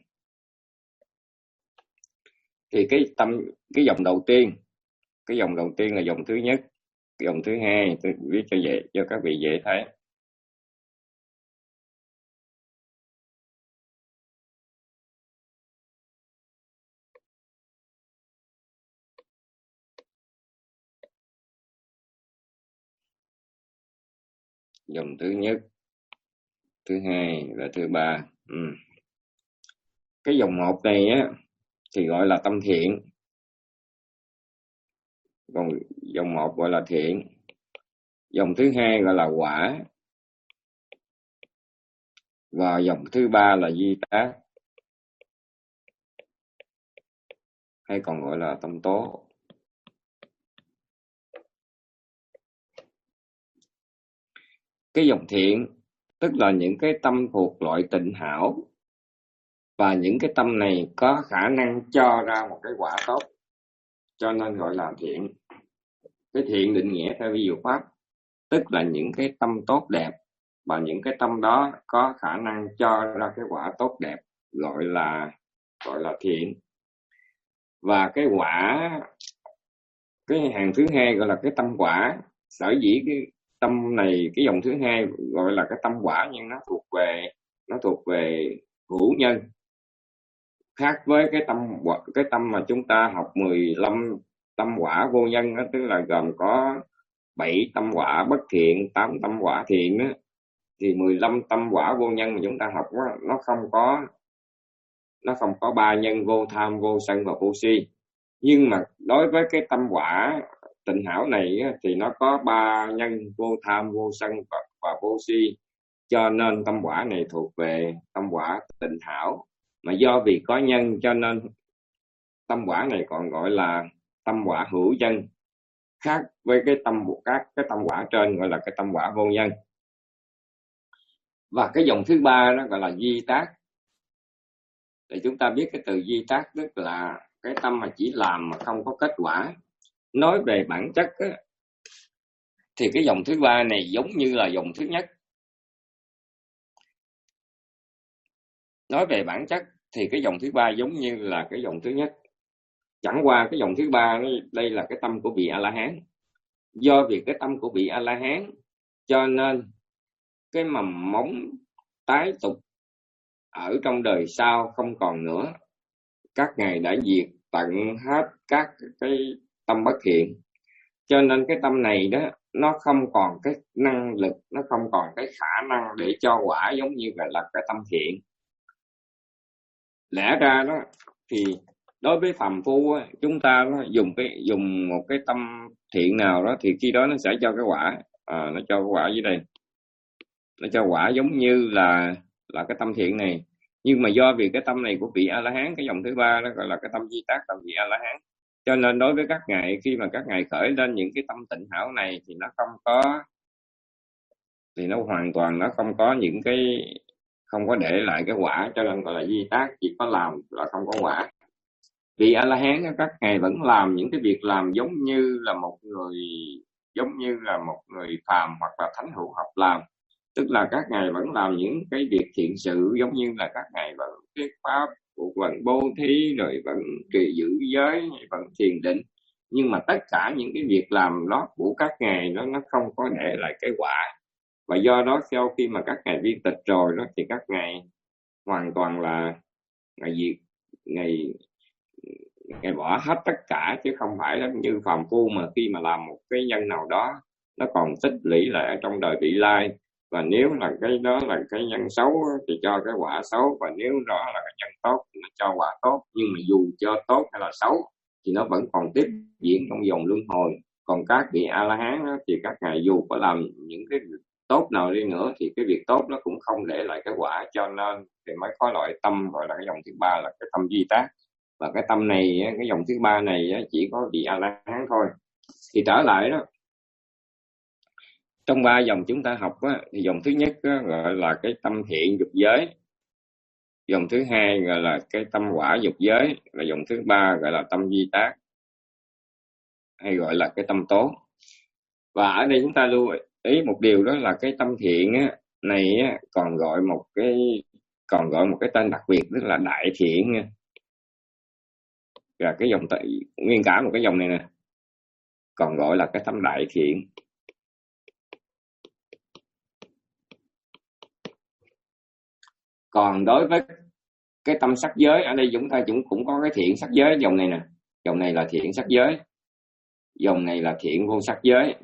thì cái tâm cái dòng đầu tiên, cái dòng đầu tiên là dòng thứ nhất, dòng thứ hai tôi viết cho dễ cho các vị dễ thấy. Dòng thứ nhất, thứ hai và thứ ba. Ừ. Cái dòng một này á thì gọi là tâm thiện, còn dòng một gọi là thiện, dòng thứ hai gọi là quả, và dòng thứ ba là di tác, hay còn gọi là tâm tố. Cái dòng thiện tức là những cái tâm thuộc loại tịnh hảo, và những cái tâm này có khả năng cho ra một cái quả tốt, cho nên gọi là thiện. Cái thiện định nghĩa theo vi diệu pháp tức là những cái tâm tốt đẹp, và những cái tâm đó có khả năng cho ra cái quả tốt đẹp, gọi là gọi là thiện. Và cái quả, cái hàng thứ hai gọi là cái tâm quả. Sở dĩ cái tâm này, cái dòng thứ hai gọi là cái tâm quả, nhưng nó thuộc về nó thuộc về hữu nhân, khác với cái tâm cái tâm mà chúng ta học mười lăm tâm quả vô nhân đó, tức là gồm có bảy tâm quả bất thiện, tám tâm quả thiện đó. Thì mười lăm tâm quả vô nhân mà chúng ta học đó, nó không có nó không có ba nhân vô tham, vô sân và vô si. Nhưng mà đối với cái tâm quả tịnh hảo này á, thì nó có ba nhân vô tham, vô sân và, và vô si, cho nên tâm quả này thuộc về tâm quả tịnh hảo. Mà do vì có nhân cho nên tâm quả này còn gọi là tâm quả hữu nhân, khác với cái tâm các cái tâm quả trên gọi là cái tâm quả vô nhân. Và cái dòng thứ ba đó gọi là di tác. Để chúng ta biết cái từ di tác tức là cái tâm mà chỉ làm mà không có kết quả. Nói về bản chất á, thì cái dòng thứ ba này giống như là dòng thứ nhất. Nói về bản chất thì cái dòng thứ ba giống như là cái dòng thứ nhất. Chẳng qua cái dòng thứ ba đây là cái tâm của vị A-la-hán. Do vì cái tâm của vị A-la-hán cho nên cái mầm móng tái tục ở trong đời sau không còn nữa. Các ngài đã diệt tận hết các cái tâm bất thiện, cho nên cái tâm này đó nó không còn cái năng lực, nó không còn cái khả năng để cho quả giống như là cái tâm thiện. Lẽ ra đó thì đối với phàm phu á, chúng ta nó dùng cái dùng một cái tâm thiện nào đó thì khi đó nó sẽ cho cái quả, à, nó cho cái quả dưới đây, nó cho quả giống như là là cái tâm thiện này. Nhưng mà do vì cái tâm này của vị A-la-hán, cái dòng thứ ba đó gọi là cái tâm di tác, tâm vị A-la-hán, cho nên đối với các ngài, khi mà các ngài khởi lên những cái tâm tịnh hảo này thì nó không có thì nó hoàn toàn nó không có những cái không có để lại cái quả, cho nên gọi là di tác, chỉ có làm là không có quả. Vị A-la-hán các ngài vẫn làm những cái việc làm giống như là một người giống như là một người phàm hoặc là thánh hữu học làm, tức là các ngài vẫn làm những cái việc thiện sự, giống như là các ngài vẫn thuyết pháp, vẫn bố thí, rồi vẫn trì giữ giới, vẫn thiền định. Nhưng mà tất cả những cái việc làm đó của các ngài nó nó không có để lại cái quả. Và do đó sau khi mà các ngài viên tịch rồi đó thì các ngài hoàn toàn là ngày diệt ngày ngày bỏ hết tất cả, chứ không phải là như phàm phu mà khi mà làm một cái nhân nào đó nó còn tích lũy lại ở trong đời vị lai. Và nếu là cái đó là cái nhân xấu thì cho cái quả xấu, và nếu đó là cái nhân tốt thì nó cho quả tốt. Nhưng mà dù cho tốt hay là xấu thì nó vẫn còn tiếp diễn trong dòng luân hồi. Còn các vị A-la-hán thì các ngài dù có làm những cái tốt nào đi nữa thì cái việc tốt nó cũng không để lại cái quả, cho nên thì mới có loại tâm gọi là cái dòng thứ ba là cái tâm di tác. Và cái tâm này, cái dòng thứ ba này chỉ có vị A-la-hán thôi. Thì trở lại đó, trong ba dòng chúng ta học á, thì dòng thứ nhất á, gọi là cái tâm thiện dục giới. Dòng thứ hai gọi là cái tâm quả dục giới, và dòng thứ ba gọi là tâm di tác, hay gọi là cái tâm tố. Và ở đây chúng ta lưu ý một điều, đó là cái tâm thiện á, này á, còn gọi một cái còn gọi một cái tên đặc biệt, tức là đại thiện nha. Và cái dòng nguyên cả một cái dòng này nè còn gọi là cái tâm đại thiện. Còn đối với cái tâm sắc giới, ở đây chúng ta cũng cũng có cái thiện sắc giới, dòng này nè, dòng này là thiện sắc giới, dòng này là thiện vô sắc giới,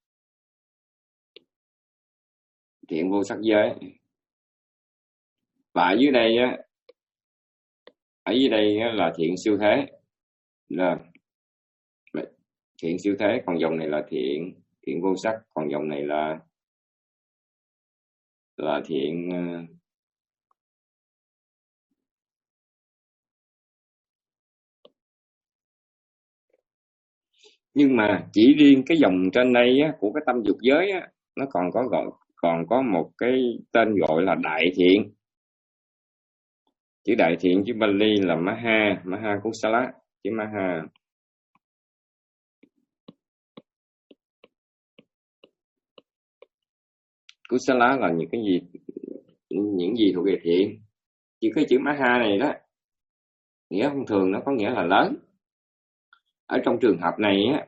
thiện vô sắc giới. Và ở dưới đây á, ở dưới đây á, là thiện siêu thế, là thiện siêu thế, còn dòng này là thiện thiện vô sắc, còn dòng này là là thiện nhưng mà chỉ riêng cái dòng trên đây á, của cái tâm dục giới á, nó còn có gọi còn có một cái tên gọi là đại thiện. Chữ đại thiện chữ Bali là Maha Maha Kusala, chữ Maha. Kusala là những cái gì những gì thuộc về thiện. Chỉ cái chữ Maha này đó, nghĩa thông thường nó có nghĩa là lớn. Ở trong trường hợp này á,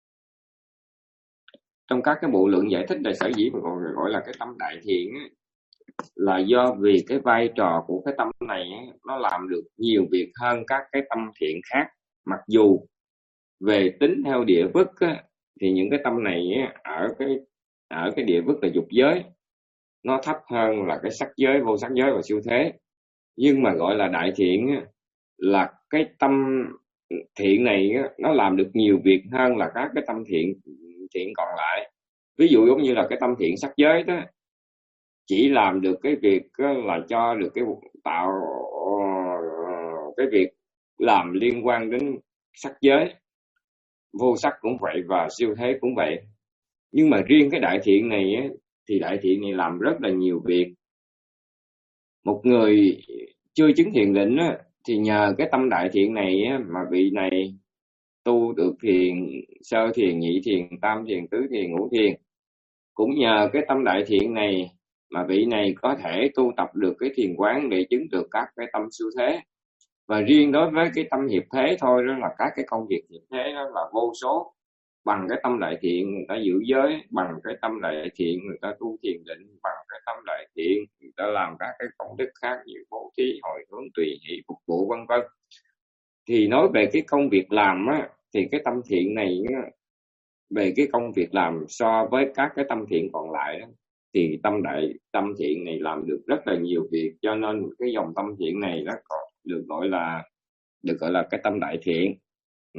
trong các cái bộ lượng giải thích là sở dĩ mà gọi, gọi là cái tâm đại thiện á, là do vì cái vai trò của cái tâm này á, nó làm được nhiều việc hơn các cái tâm thiện khác. Mặc dù về tính theo địa vức á, thì những cái tâm này á, ở cái ở cái địa vức là dục giới, nó thấp hơn là cái sắc giới, vô sắc giới và siêu thế. Nhưng mà gọi là đại thiện á, là cái tâm thiện này á, nó làm được nhiều việc hơn là các cái tâm thiện thiện còn lại. Ví dụ giống như là cái tâm thiện sắc giới đó, chỉ làm được cái việc là cho được cái tạo cái việc làm liên quan đến sắc giới, vô sắc cũng vậy và siêu thế cũng vậy. Nhưng mà riêng cái đại thiện này á, thì đại thiện này làm rất là nhiều việc. Một người chưa chứng thiền định á, thì nhờ cái tâm đại thiện này á, mà vị này tu được thiền sơ thiền, nhị thiền, tam thiền, tứ thiền, ngũ thiền. Cũng nhờ cái tâm đại thiện này mà vị này có thể tu tập được cái thiền quán để chứng được các cái tâm siêu thế. Và riêng đối với cái tâm hiệp thế thôi, đó là các cái công việc hiệp thế đó là vô số. Bằng cái tâm đại thiện người ta giữ giới, bằng cái tâm đại thiện người ta tu thiền định, bằng cái tâm đại thiện người ta làm các cái công đức khác như bố thí, hồi hướng, tùy hỷ, phục vụ vân vân. Thì nói về cái công việc làm á, thì cái tâm thiện này á, về cái công việc làm so với các cái tâm thiện còn lại đó, thì tâm đại tâm thiện này làm được rất là nhiều việc, cho nên cái dòng tâm thiện này nó được gọi là được gọi là cái tâm đại thiện. Ừ.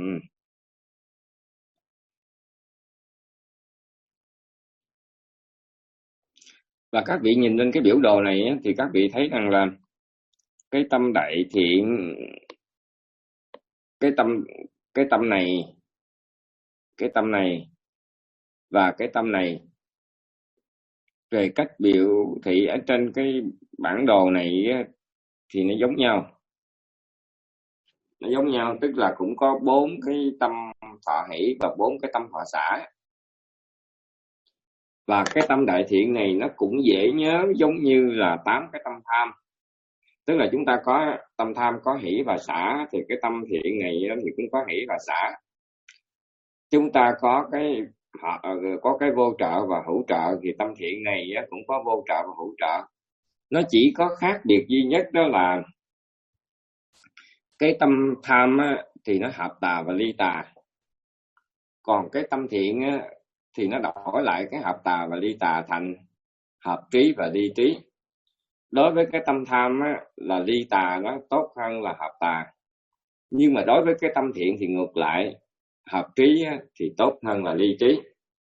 Và các vị nhìn lên cái biểu đồ này á, thì các vị thấy rằng là cái tâm đại thiện, cái tâm cái tâm này, cái tâm này và cái tâm này về cách biểu thị ở trên cái bản đồ này á, thì nó giống nhau. Nó giống nhau tức là cũng có bốn cái tâm thọ hỷ và bốn cái tâm thọ xả. Và cái tâm đại thiện này nó cũng dễ nhớ giống như là tám cái tâm tham. Tức là chúng ta có tâm tham, có hỷ và xả, thì cái tâm thiện này thì cũng có hỷ và xả. Chúng ta có cái có cái vô trợ và hữu trợ, thì tâm thiện này cũng có vô trợ và hữu trợ. Nó chỉ có khác biệt duy nhất đó là cái tâm tham thì nó hợp tà và ly tà. Còn cái tâm thiện thì nó đổi lại cái hợp tà và ly tà thành hợp trí và ly trí. Đối với cái tâm tham á, là ly tà nó tốt hơn là hợp tà. Nhưng mà đối với cái tâm thiện thì ngược lại, hợp trí á, thì tốt hơn là ly trí.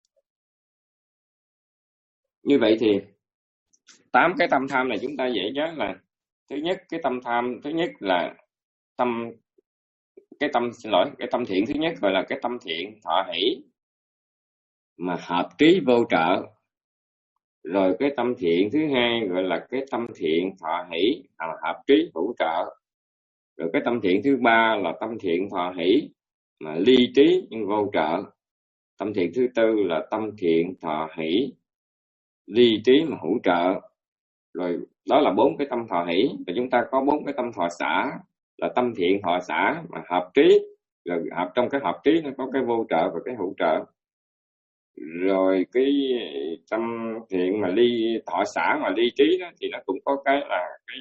Như vậy thì tám cái tâm tham này chúng ta dễ nhớ là thứ nhất, cái tâm tham thứ nhất là tâm cái tâm xin lỗi cái tâm thiện thứ nhất gọi là cái tâm thiện thọ hỷ mà hợp trí vô trợ. Rồi cái tâm thiện thứ hai gọi là cái tâm thiện thọ hỷ, hợp trí hữu trợ. Rồi cái tâm thiện thứ ba là tâm thiện thọ hỷ mà ly trí nhưng vô trợ. Tâm thiện thứ tư là tâm thiện thọ hỷ ly trí mà hữu trợ. Rồi đó là bốn cái tâm thọ hỷ. Và chúng ta có bốn cái tâm thọ xả, là tâm thiện thọ xả mà hợp trí. Rồi hợp trong cái hợp trí nó có cái vô trợ và cái hữu trợ. Rồi cái tâm thiện mà ly thọ xả mà ly trí đó thì nó cũng có cái là cái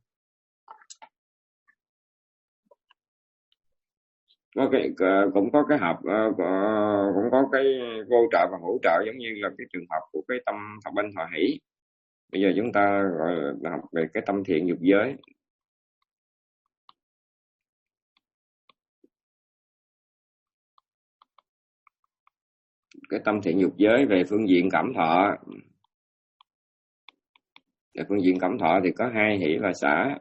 có cái cũng có cái hợp cũng có cái vô trợ và hỗ trợ, giống như là cái trường hợp của cái tâm thọ binh thọ hỷ. Bây giờ chúng ta gọi là học về cái tâm thiện dục giới. Cái tâm thiện dục giới về phương diện cảm thọ. Về phương diện cảm thọ thì có hai hỷ và xả.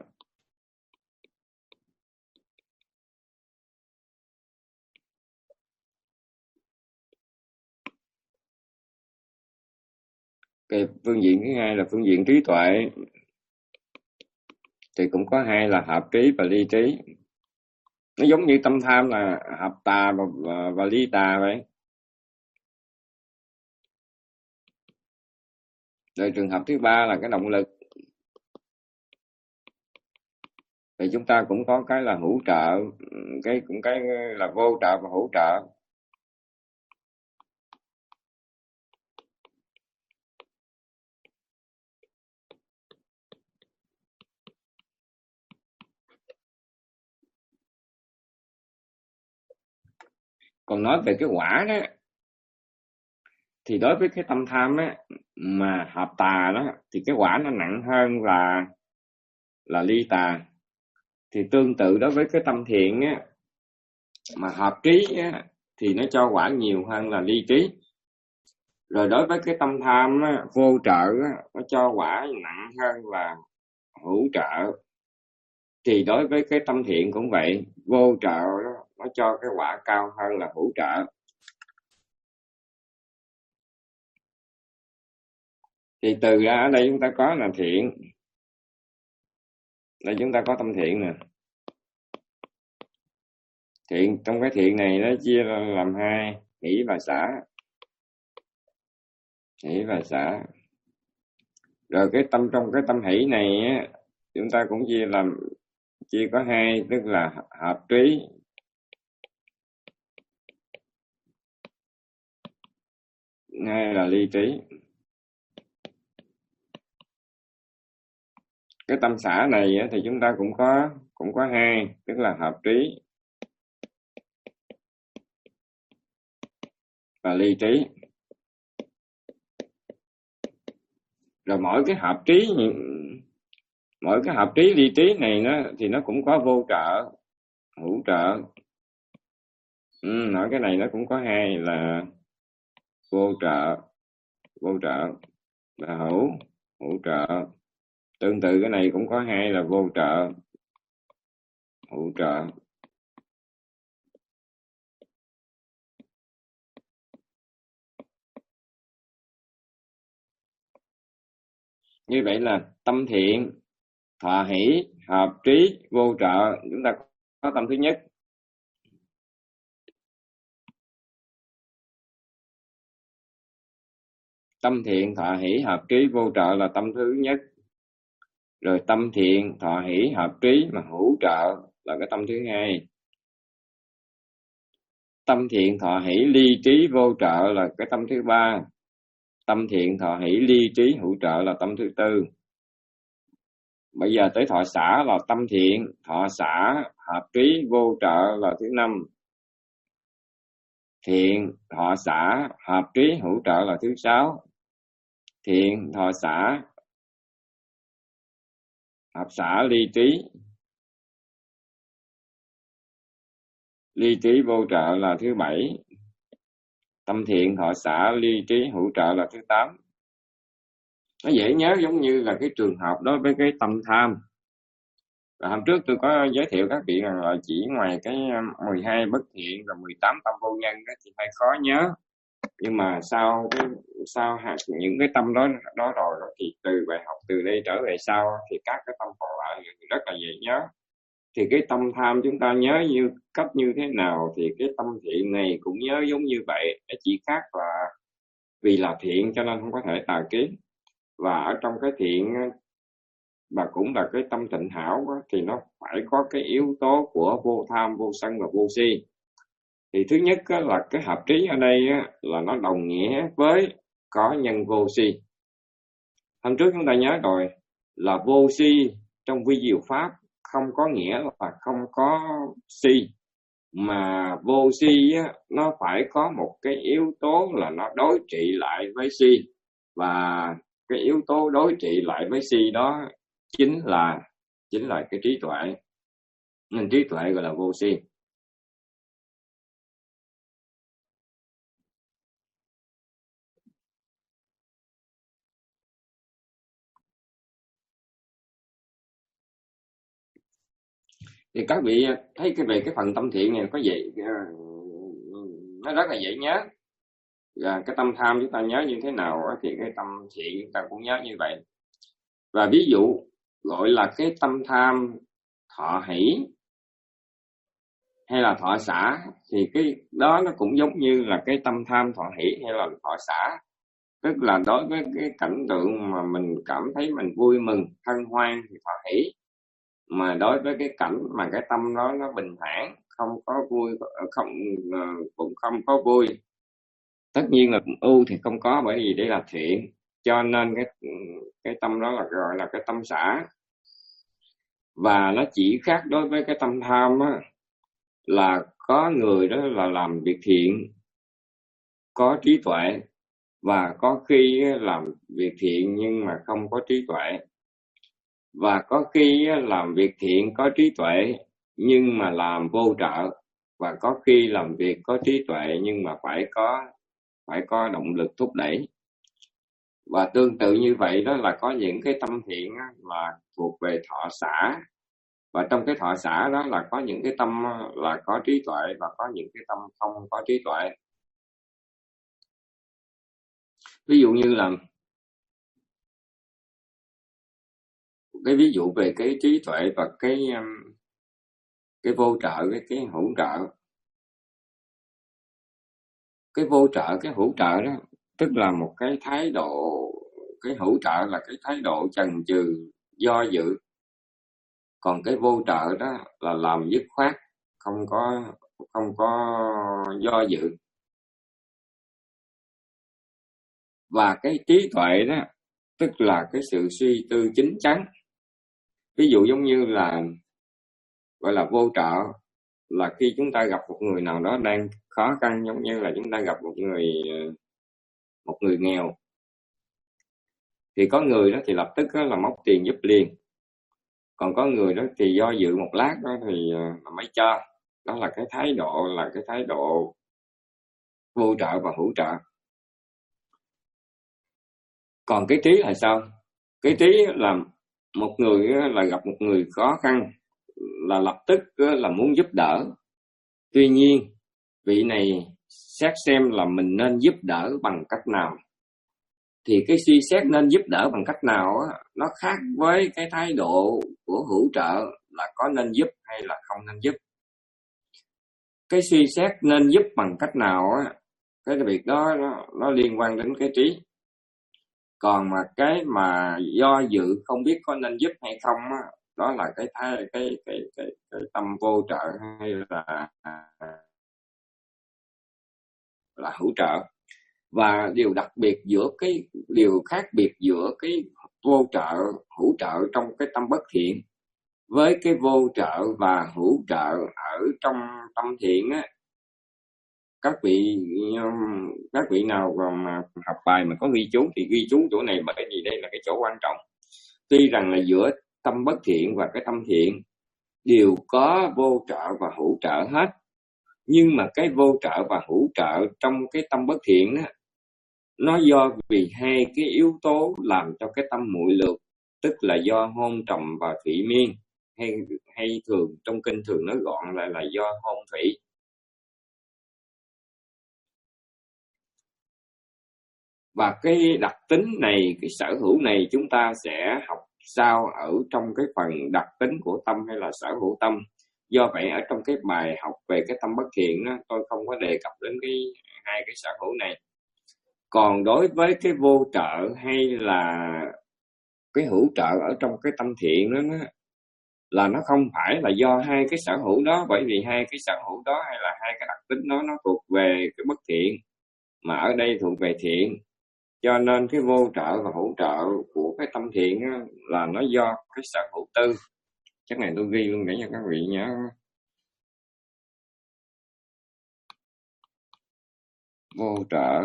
Cái phương diện thứ hai là phương diện trí tuệ, thì cũng có hai là hợp trí và ly trí. Nó giống như tâm tham là hợp tà và, và, và ly tà vậy. Rồi trường hợp thứ ba là cái động lực, thì chúng ta cũng có cái là hữu trợ, cái cũng cái là vô trợ và hữu trợ. Còn nói về cái quả đó, thì đối với cái tâm tham á, mà hợp tà đó, thì cái quả nó nặng hơn là là ly tà. Thì tương tự đối với cái tâm thiện á, mà hợp trí á, thì nó cho quả nhiều hơn là ly trí. Rồi đối với cái tâm tham á, vô trợ á, nó cho quả nặng hơn là hữu trợ. Thì đối với cái tâm thiện cũng vậy, vô trợ đó, nó cho cái quả cao hơn là hữu trợ. Thì từ ra ở đây chúng ta có là thiện. Đây chúng ta có tâm thiện nè. Thiện, trong cái thiện này nó chia ra làm hai, hỷ và xả. Hỷ và xả. Rồi cái tâm trong cái tâm hỷ này á, chúng ta cũng chia làm chia có hai, tức là hợp trí hai là ly trí. Cái tâm xả này á, thì chúng ta cũng có cũng có hai, tức là hợp trí và ly trí. Rồi mỗi cái hợp trí mỗi cái hợp trí ly trí này nó thì nó cũng có vô trợ, hữu trợ. Ừ, mỗi cái này nó cũng có hai là vô trợ, vô trợ và hữu, hữu trợ. Tương tự cái này cũng có hai là vô trợ, hữu trợ. Như vậy là tâm thiện, thọ hỷ, hợp trí, vô trợ. Chúng ta có tâm thứ nhất. Tâm thiện, thọ hỷ, hợp trí, vô trợ là tâm thứ nhất. Rồi tâm thiện, thọ hỷ, hợp trí mà hữu trợ là cái tâm thứ hai. Tâm thiện, thọ hỷ, ly trí, vô trợ là cái tâm thứ ba. Tâm thiện, thọ hỷ, ly trí, hữu trợ là tâm thứ tư. Bây giờ tới thọ xả là tâm thiện, thọ xả, hợp trí, vô trợ là thứ năm. Thiện, thọ xả, hợp trí, hữu trợ là thứ sáu. Thiện, thọ xả, hợp xả, ly trí, ly trí, vô trợ là thứ bảy. Tâm thiện, thọ xả, ly trí, hữu trợ là thứ tám. Nó dễ nhớ giống như là cái trường hợp đối với cái tâm tham. Và hôm trước tôi có giới thiệu các vị rằng là chỉ ngoài cái mười hai bất thiện và mười tám tâm vô nhân đó thì hơi khó nhớ. Nhưng mà sau cái sau những cái tâm đó đó rồi thì từ bài học từ đây trở về sau thì các cái tâm còn lại rất là dễ nhớ. Thì cái tâm tham chúng ta nhớ như cách như thế nào thì cái tâm thiện này cũng nhớ giống như vậy, chỉ khác là vì là thiện cho nên không có thể tà kiến. Và ở trong cái thiện và cũng là cái tâm tịnh hảo đó, thì nó phải có cái yếu tố của vô tham, vô sân và vô si. Thì thứ nhất đó là cái hợp trí ở đây á, là nó đồng nghĩa với có nhân vô si. Hôm trước chúng ta nhớ rồi là vô si trong vi diệu pháp không có nghĩa là không có si, mà vô si á, nó phải có một cái yếu tố là nó đối trị lại với si, và cái yếu tố đối trị lại với si đó chính là chính là cái trí tuệ, nên trí tuệ gọi là vô si. Thì các vị thấy cái về cái phần tâm thiện này có vậy, nó rất là dễ nhớ. Và cái tâm tham chúng ta nhớ như thế nào thì cái tâm thiện chúng ta cũng nhớ như vậy. Và ví dụ gọi là cái tâm tham thọ hỷ hay là thọ xả thì cái đó nó cũng giống như là cái tâm tham thọ hỷ hay là thọ xả. Tức là đối với cái cảnh tượng mà mình cảm thấy mình vui mừng, hân hoan thì thọ hỷ. Mà đối với cái cảnh mà cái tâm đó nó bình thản, không có vui, không cũng không có vui. Tất nhiên là ưu thì không có, bởi vì đây là thiện. Cho nên cái cái tâm đó là gọi là cái tâm xả. Và nó chỉ khác đối với cái tâm tham á, là có người đó là làm việc thiện, có trí tuệ, và có khi làm việc thiện nhưng mà không có trí tuệ, và có khi làm việc thiện có trí tuệ nhưng mà làm vô trợ, và có khi làm việc có trí tuệ nhưng mà phải có phải có động lực thúc đẩy. Và tương tự như vậy đó là có những cái tâm thiện là thuộc về thọ xả, và trong cái thọ xả đó là có những cái tâm là có trí tuệ và có những cái tâm không có trí tuệ. Ví dụ như là cái ví dụ về cái trí tuệ và cái cái vô trợ, cái cái hữu trợ. Cái vô trợ, cái hữu trợ đó tức là một cái thái độ, cái hữu trợ là cái thái độ chần chừ, do dự. Còn cái vô trợ đó là làm dứt khoát, không có không có do dự. Và cái trí tuệ đó tức là cái sự suy tư chín chắn. Ví dụ giống như là gọi là vô trợ là khi chúng ta gặp một người nào đó đang khó khăn, giống như là chúng ta gặp một người một người nghèo, thì có người đó thì lập tức đó là móc tiền giúp liền, còn có người đó thì do dự một lát đó thì mới cho. Đó là cái thái độ là cái thái độ vô trợ và hữu trợ. Còn cái trí là sao? Cái trí là một người là gặp một người khó khăn là lập tức là muốn giúp đỡ. Tuy nhiên vị này xét xem là mình nên giúp đỡ bằng cách nào, thì cái suy xét nên giúp đỡ bằng cách nào á, nó khác với cái thái độ của hữu trợ là có nên giúp hay là không nên giúp. Cái suy xét nên giúp bằng cách nào á, cái việc đó nó, nó liên quan đến cái trí. Còn mà cái mà do dự không biết có nên giúp hay không á, đó là cái thái cái cái cái, cái, cái tâm vô trợ hay là là hữu trợ. Và điều đặc biệt giữa cái điều khác biệt giữa cái vô trợ hữu trợ trong cái tâm bất thiện với cái vô trợ và hữu trợ ở trong tâm thiện á, các vị các vị nào mà học bài mà có ghi chú thì ghi chú chỗ này, bởi vì đây là cái chỗ quan trọng. Tuy rằng là giữa tâm bất thiện và cái tâm thiện đều có vô trợ và hữu trợ hết, nhưng mà cái vô trợ và hữu trợ trong cái tâm bất thiện á, nó do vì hai cái yếu tố làm cho cái tâm muội lược, tức là do hôn trầm và thủy miên, hay hay thường trong kinh thường nói gọn lại là do hôn thủy. Và cái đặc tính này, cái sở hữu này chúng ta sẽ học sau ở trong cái phần đặc tính của tâm hay là sở hữu tâm. Do vậy ở trong cái bài học về cái tâm bất thiện đó, tôi không có đề cập đến cái hai cái sở hữu này. Còn đối với cái vô trợ hay là cái hữu trợ ở trong cái tâm thiện đó, đó là nó không phải là do hai cái sở hữu đó, bởi vì hai cái sở hữu đó hay là hai cái đặc tính đó nó thuộc về cái bất thiện, mà ở đây thuộc về thiện. Cho nên cái vô trợ và hữu trợ của cái tâm thiện á, là nó do cái sở hữu tư. Chắc này tôi ghi luôn để cho các vị nhớ. Vô trợ,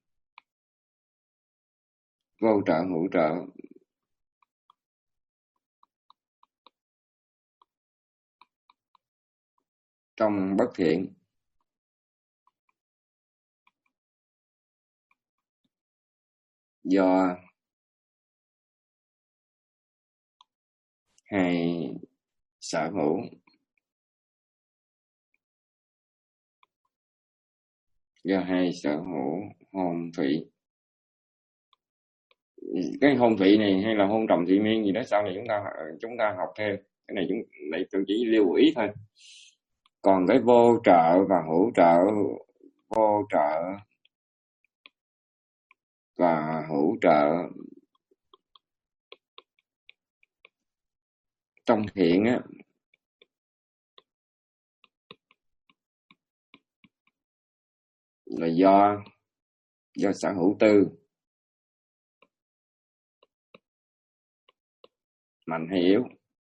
vô trợ, hữu trợ. Trong bất thiện. Do hai sở hữu. Do hai sở hữu hôn thủy. Cái hôn thủy này hay là hôn trầm thủy miên gì đó sau này chúng ta chúng ta học thêm. Cái này chúng này tôi chỉ lưu ý thôi. Còn cái vô trợ và hữu trợ, vô trợ và hữu trợ trong thiện á, là do do sở hữu tư, mạnh hay yếu.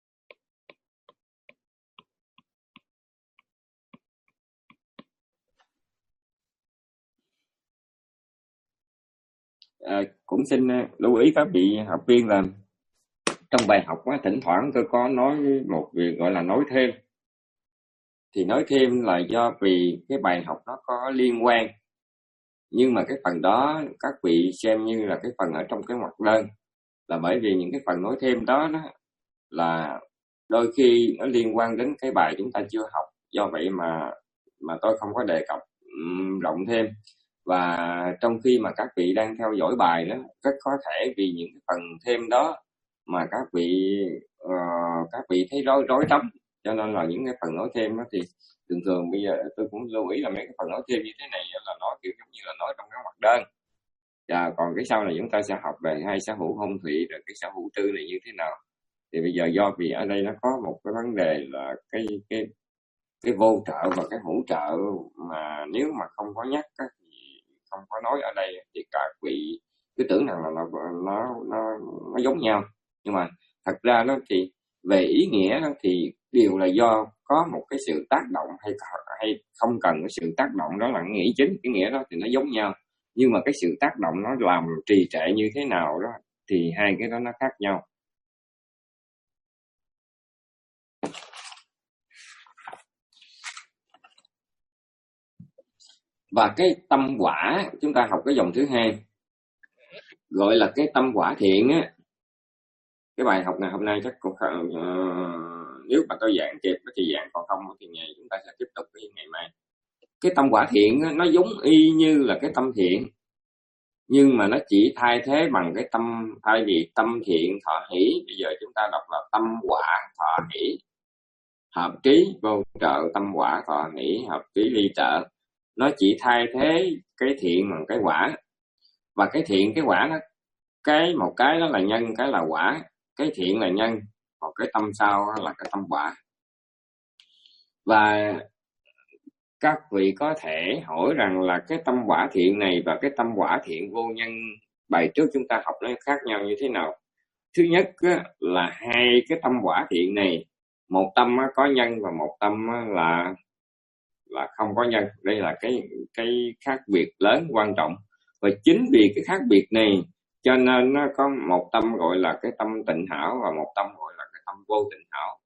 À, cũng xin lưu ý các vị học viên là trong bài học á, thỉnh thoảng tôi có nói một việc gọi là nói thêm. Thì nói thêm là do vì cái bài học nó có liên quan, nhưng mà cái phần đó các vị xem như là cái phần ở trong cái ngoặc đơn, là bởi vì những cái phần nói thêm đó, đó là đôi khi nó liên quan đến cái bài chúng ta chưa học, do vậy mà mà tôi không có đề cập um, rộng thêm. Và trong khi mà các vị đang theo dõi bài đó, rất có thể vì những cái phần thêm đó mà các vị uh, các vị thấy rối rối lắm, cho nên là những cái phần nói thêm đó thì thường thường bây giờ tôi cũng lưu ý là mấy cái phần nói thêm như thế này là nói kiểu giống như là nói trong cái ngoặc đơn. Và còn cái sau này chúng ta sẽ học về hai sở hữu hôn thủy, rồi cái sở hữu tư này như thế nào. Thì bây giờ do vì ở đây nó có một cái vấn đề là cái cái cái vô trợ và cái hữu trợ, mà nếu mà không có nhắc á, thì không có nói ở đây thì các vị cứ tưởng rằng là nó nó nó nó giống nhau, nhưng mà thật ra nó thì về ý nghĩa đó thì đều là do có một cái sự tác động hay hay không cần cái sự tác động, đó là nghĩa chính. Cái nghĩa đó thì nó giống nhau, nhưng mà cái sự tác động nó làm trì trệ như thế nào đó thì hai cái đó nó khác nhau. Và cái tâm quả, chúng ta học cái dòng thứ hai gọi là cái tâm quả thiện á. Cái bài học này hôm nay chắc cũng uh, nếu mà tôi giảng kịp thì giảng, còn không thì ngày chúng ta sẽ tiếp tục với ngày mai. Cái tâm quả thiện á, nó giống y như là cái tâm thiện, nhưng mà nó chỉ thay thế bằng cái tâm, thay vì tâm thiện thọ hỷ, bây giờ chúng ta đọc là tâm quả thọ hỷ hợp trí vô trợ, tâm quả thọ hỷ hợp trí ly trợ. Nó chỉ thay thế cái thiện bằng cái quả, và cái thiện cái quả nó cái một cái đó là nhân, cái là quả. Cái thiện là nhân, còn cái tâm sau là cái tâm quả. Và các vị có thể hỏi rằng là cái tâm quả thiện này và cái tâm quả thiện vô nhân bài trước chúng ta học nó khác nhau như thế nào? Thứ nhất là hai cái tâm quả thiện này, một tâm có nhân và một tâm là là không có nhân. Đây là cái cái khác biệt lớn quan trọng. Và chính vì cái khác biệt này cho nên nó có một tâm gọi là cái tâm tịnh hảo và một tâm gọi là cái tâm vô tịnh hảo.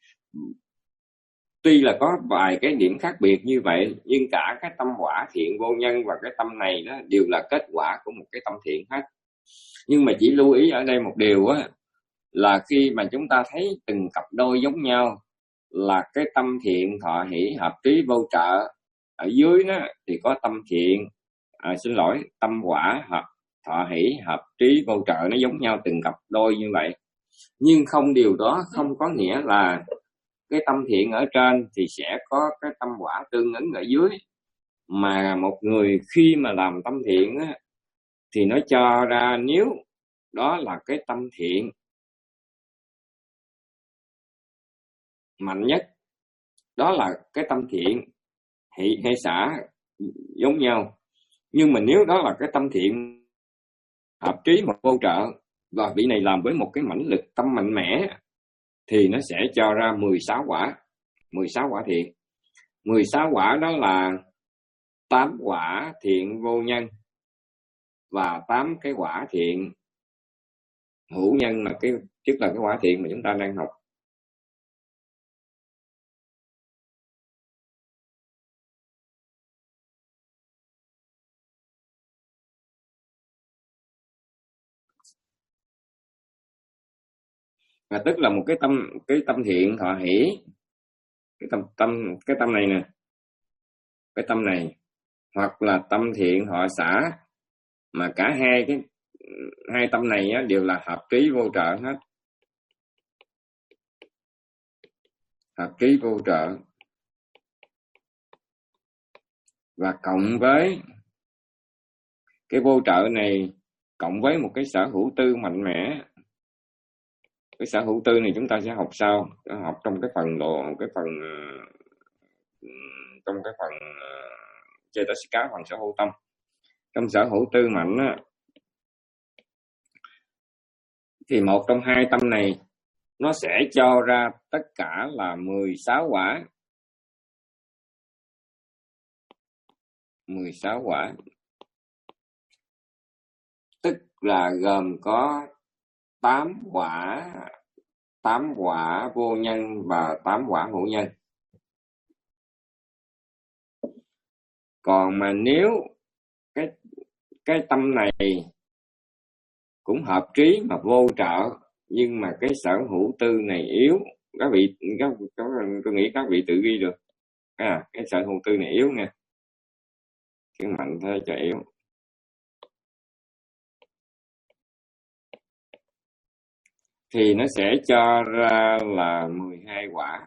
Tuy là có vài cái điểm khác biệt như vậy, nhưng cả cái tâm quả thiện vô nhân và cái tâm này đó đều là kết quả của một cái tâm thiện hết. Nhưng mà chỉ lưu ý ở đây một điều á, là khi mà chúng ta thấy từng cặp đôi giống nhau là cái tâm thiện thọ hỷ hợp trí vô trợ, ở dưới đó thì có tâm thiện à, xin lỗi tâm quả hợp thọ hỷ, hợp trí, vô trợ nó giống nhau từng cặp đôi như vậy. Nhưng không, điều đó không có nghĩa là cái tâm thiện ở trên thì sẽ có cái tâm quả tương ứng ở dưới. Mà một người khi mà làm tâm thiện á, thì nó cho ra nếu đó là cái tâm thiện mạnh nhất, đó là cái tâm thiện hỷ hay xả giống nhau. Nhưng mà nếu đó là cái tâm thiện hợp trí mà vô trợ, và vị này làm với một cái mãnh lực tâm mạnh mẽ, thì nó sẽ cho ra mười sáu quả, mười sáu quả thiện. mười sáu quả đó là tám quả thiện vô nhân và tám cái quả thiện hữu nhân, là cái tức là cái quả thiện mà chúng ta đang học. Và tức là một cái tâm cái tâm thiện thọ hỷ, cái tâm tâm cái tâm này nè, cái tâm này, hoặc là tâm thiện thọ xả, mà cả hai cái hai tâm này á, đều là hợp trí vô trợ hết. Hợp trí vô trợ và cộng với cái vô trợ này, cộng với một cái sở hữu tư mạnh mẽ. Cái sở hữu tư này chúng ta sẽ học sau, học trong cái phần độ cái phần trong cái phần Cetasika, phần sở hữu tâm. Trong sở hữu tư mạnh á, thì một trong hai tâm này nó sẽ cho ra tất cả là mười sáu quả. mười sáu quả. Tức là gồm có tám quả, tám quả vô nhân và tám quả hữu nhân. Còn mà nếu cái cái tâm này cũng hợp trí mà vô trợ, nhưng mà cái sở hữu tư này yếu, các vị các, các tôi nghĩ các vị tự ghi được. À, cái sở hữu tư này yếu nha, cái mạnh thôi cho yếu. Thì nó sẽ cho ra là mười hai quả.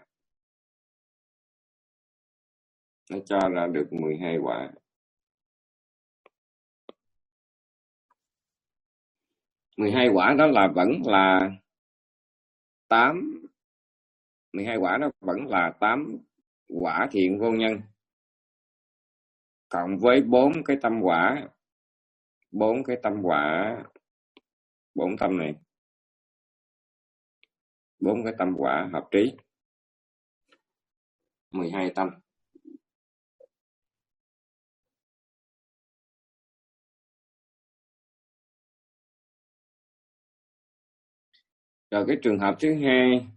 Nó cho ra được mười hai quả. mười hai quả đó là vẫn là tám, mười hai quả đó vẫn là tám quả thiện vô nhân, cộng với bốn cái tâm quả, bốn cái tâm quả, bốn tâm này, bốn cái tâm quả hợp trí, mười hai tâm. Rồi cái trường hợp thứ hai,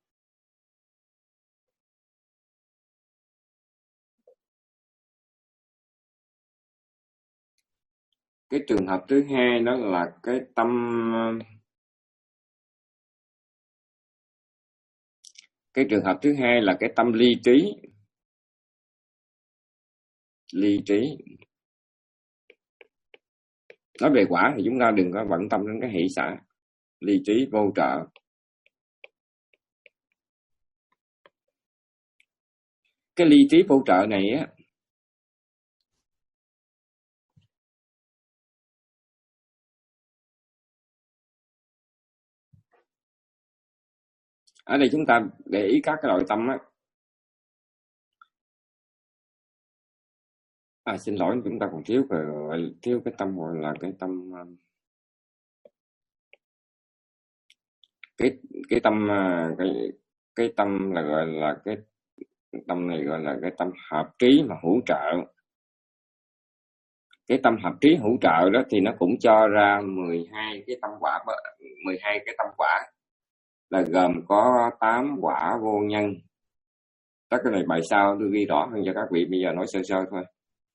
cái trường hợp thứ hai đó là cái tâm cái trường hợp thứ hai là cái tâm ly trí. Ly trí. Nói về quả thì chúng ta đừng có bận tâm đến cái hỷ xả. Ly trí vô trợ. Cái ly trí vô trợ này á, ở đây chúng ta để ý các cái loại tâm á. À, xin lỗi, chúng ta còn thiếu về thiếu cái tâm gọi là cái tâm cái cái tâm cái cái tâm là gọi là cái tâm này gọi là cái tâm hợp trí mà hữu trợ. Cái tâm hợp trí hữu trợ đó thì nó cũng cho ra mười hai cái tâm quả, mười hai cái tâm quả là gồm có tám quả vô nhân. Tất cái này bài sau tôi ghi rõ hơn cho các vị, bây giờ nói sơ sơ thôi.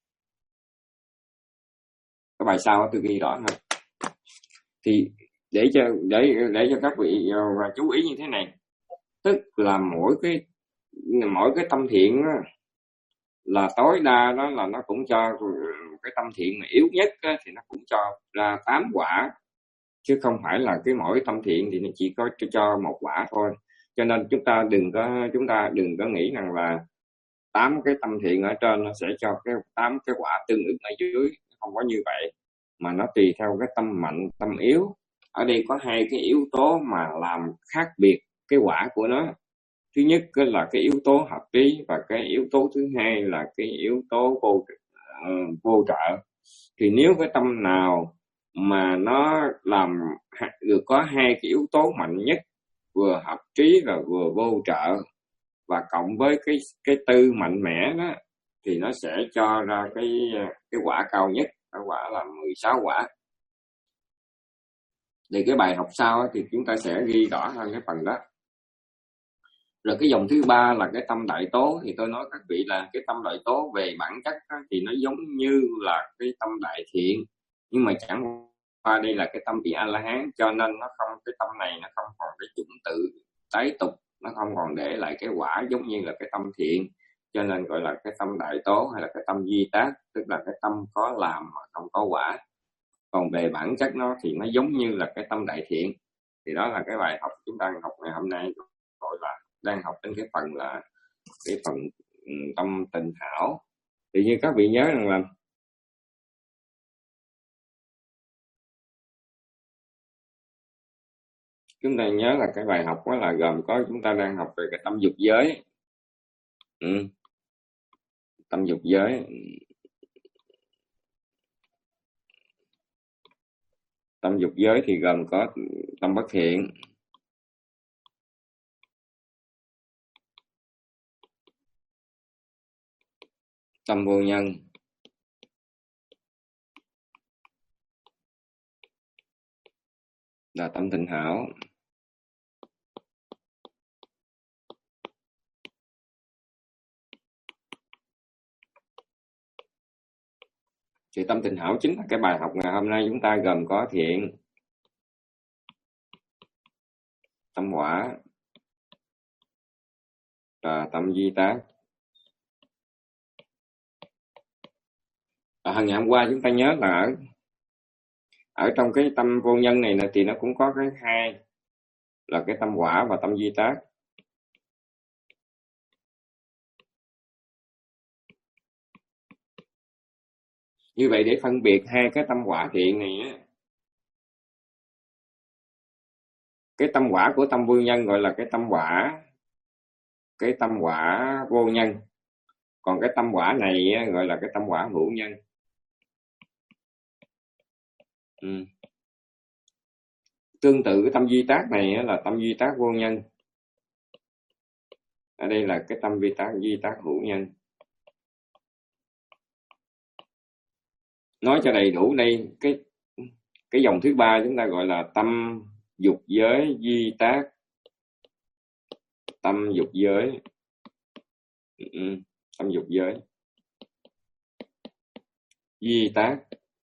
Cái bài sau tôi ghi rõ hơn. Thì để cho để để cho các vị uh, chú ý như thế này, tức là mỗi cái mỗi cái tâm thiện đó, là tối đa đó là nó cũng cho cái tâm thiện mà yếu nhất á, thì nó cũng cho ra tám quả, chứ không phải là cái mỗi tâm thiện thì nó chỉ có cho, cho một quả thôi. Cho nên chúng ta đừng có chúng ta đừng có nghĩ rằng là tám cái tâm thiện ở trên nó sẽ cho cái tám cái quả tương ứng ở dưới, không có như vậy, mà nó tùy theo cái tâm mạnh tâm yếu. Ở đây có hai cái yếu tố mà làm khác biệt cái quả của nó. Thứ nhất là cái yếu tố hợp trí, và cái yếu tố thứ hai là cái yếu tố vô uh, vô trợ. Thì nếu cái tâm nào mà nó làm được có hai cái yếu tố mạnh nhất, vừa hợp trí và vừa vô trợ, và cộng với cái cái tư mạnh mẽ đó, thì nó sẽ cho ra cái cái quả cao nhất, cái quả là mười sáu quả. Thì cái bài học sau thì chúng ta sẽ ghi rõ hơn cái phần đó. Rồi cái dòng thứ ba là cái tâm đại tố. Thì tôi nói các vị là cái tâm đại tố về bản chất đó, thì nó giống như là cái tâm đại thiện, nhưng mà chẳng qua đây là cái tâm vị A La Hán, cho nên nó không, cái tâm này nó không còn cái chủng tự tái tục, nó không còn để lại cái quả giống như là cái tâm thiện, cho nên gọi là cái tâm đại tố hay là cái tâm duy tác, tức là cái tâm có làm mà không có quả. Còn về bản chất nó thì nó giống như là cái tâm đại thiện. Thì đó là cái bài học chúng ta học ngày hôm nay, gọi là đang học đến cái phần là cái phần tâm tình hảo. Thì như các vị nhớ rằng là chúng ta nhớ là cái bài học đó là gồm có chúng ta đang học về cái tâm dục giới. Ừ. Tâm dục giới. Tâm dục giới thì gồm có tâm bất thiện, tâm vô nhân, là tâm tình hảo. Thì tâm tình hảo chính là cái bài học ngày hôm nay chúng ta gồm có thiện, tâm quả và tâm duy tác. À, ngày hôm qua chúng ta nhớ là ở, ở trong cái tâm vô nhân này nè thì nó cũng có cái hai là cái tâm quả và tâm duy tác. Như vậy để phân biệt hai cái tâm quả thiện này á, cái tâm quả của tâm vô nhân gọi là cái tâm quả, cái tâm quả vô nhân. Còn cái tâm quả này á, gọi là cái tâm quả hữu nhân. Ừ. Tương tự cái tâm duy tác này á, là tâm duy tác vô nhân. Ở đây là cái tâm duy tác duy tác hữu nhân. Nói cho đầy đủ đây, cái cái dòng thứ ba chúng ta gọi là tâm dục giới duy tác. Tâm dục giới. Ừ, tâm dục giới duy tác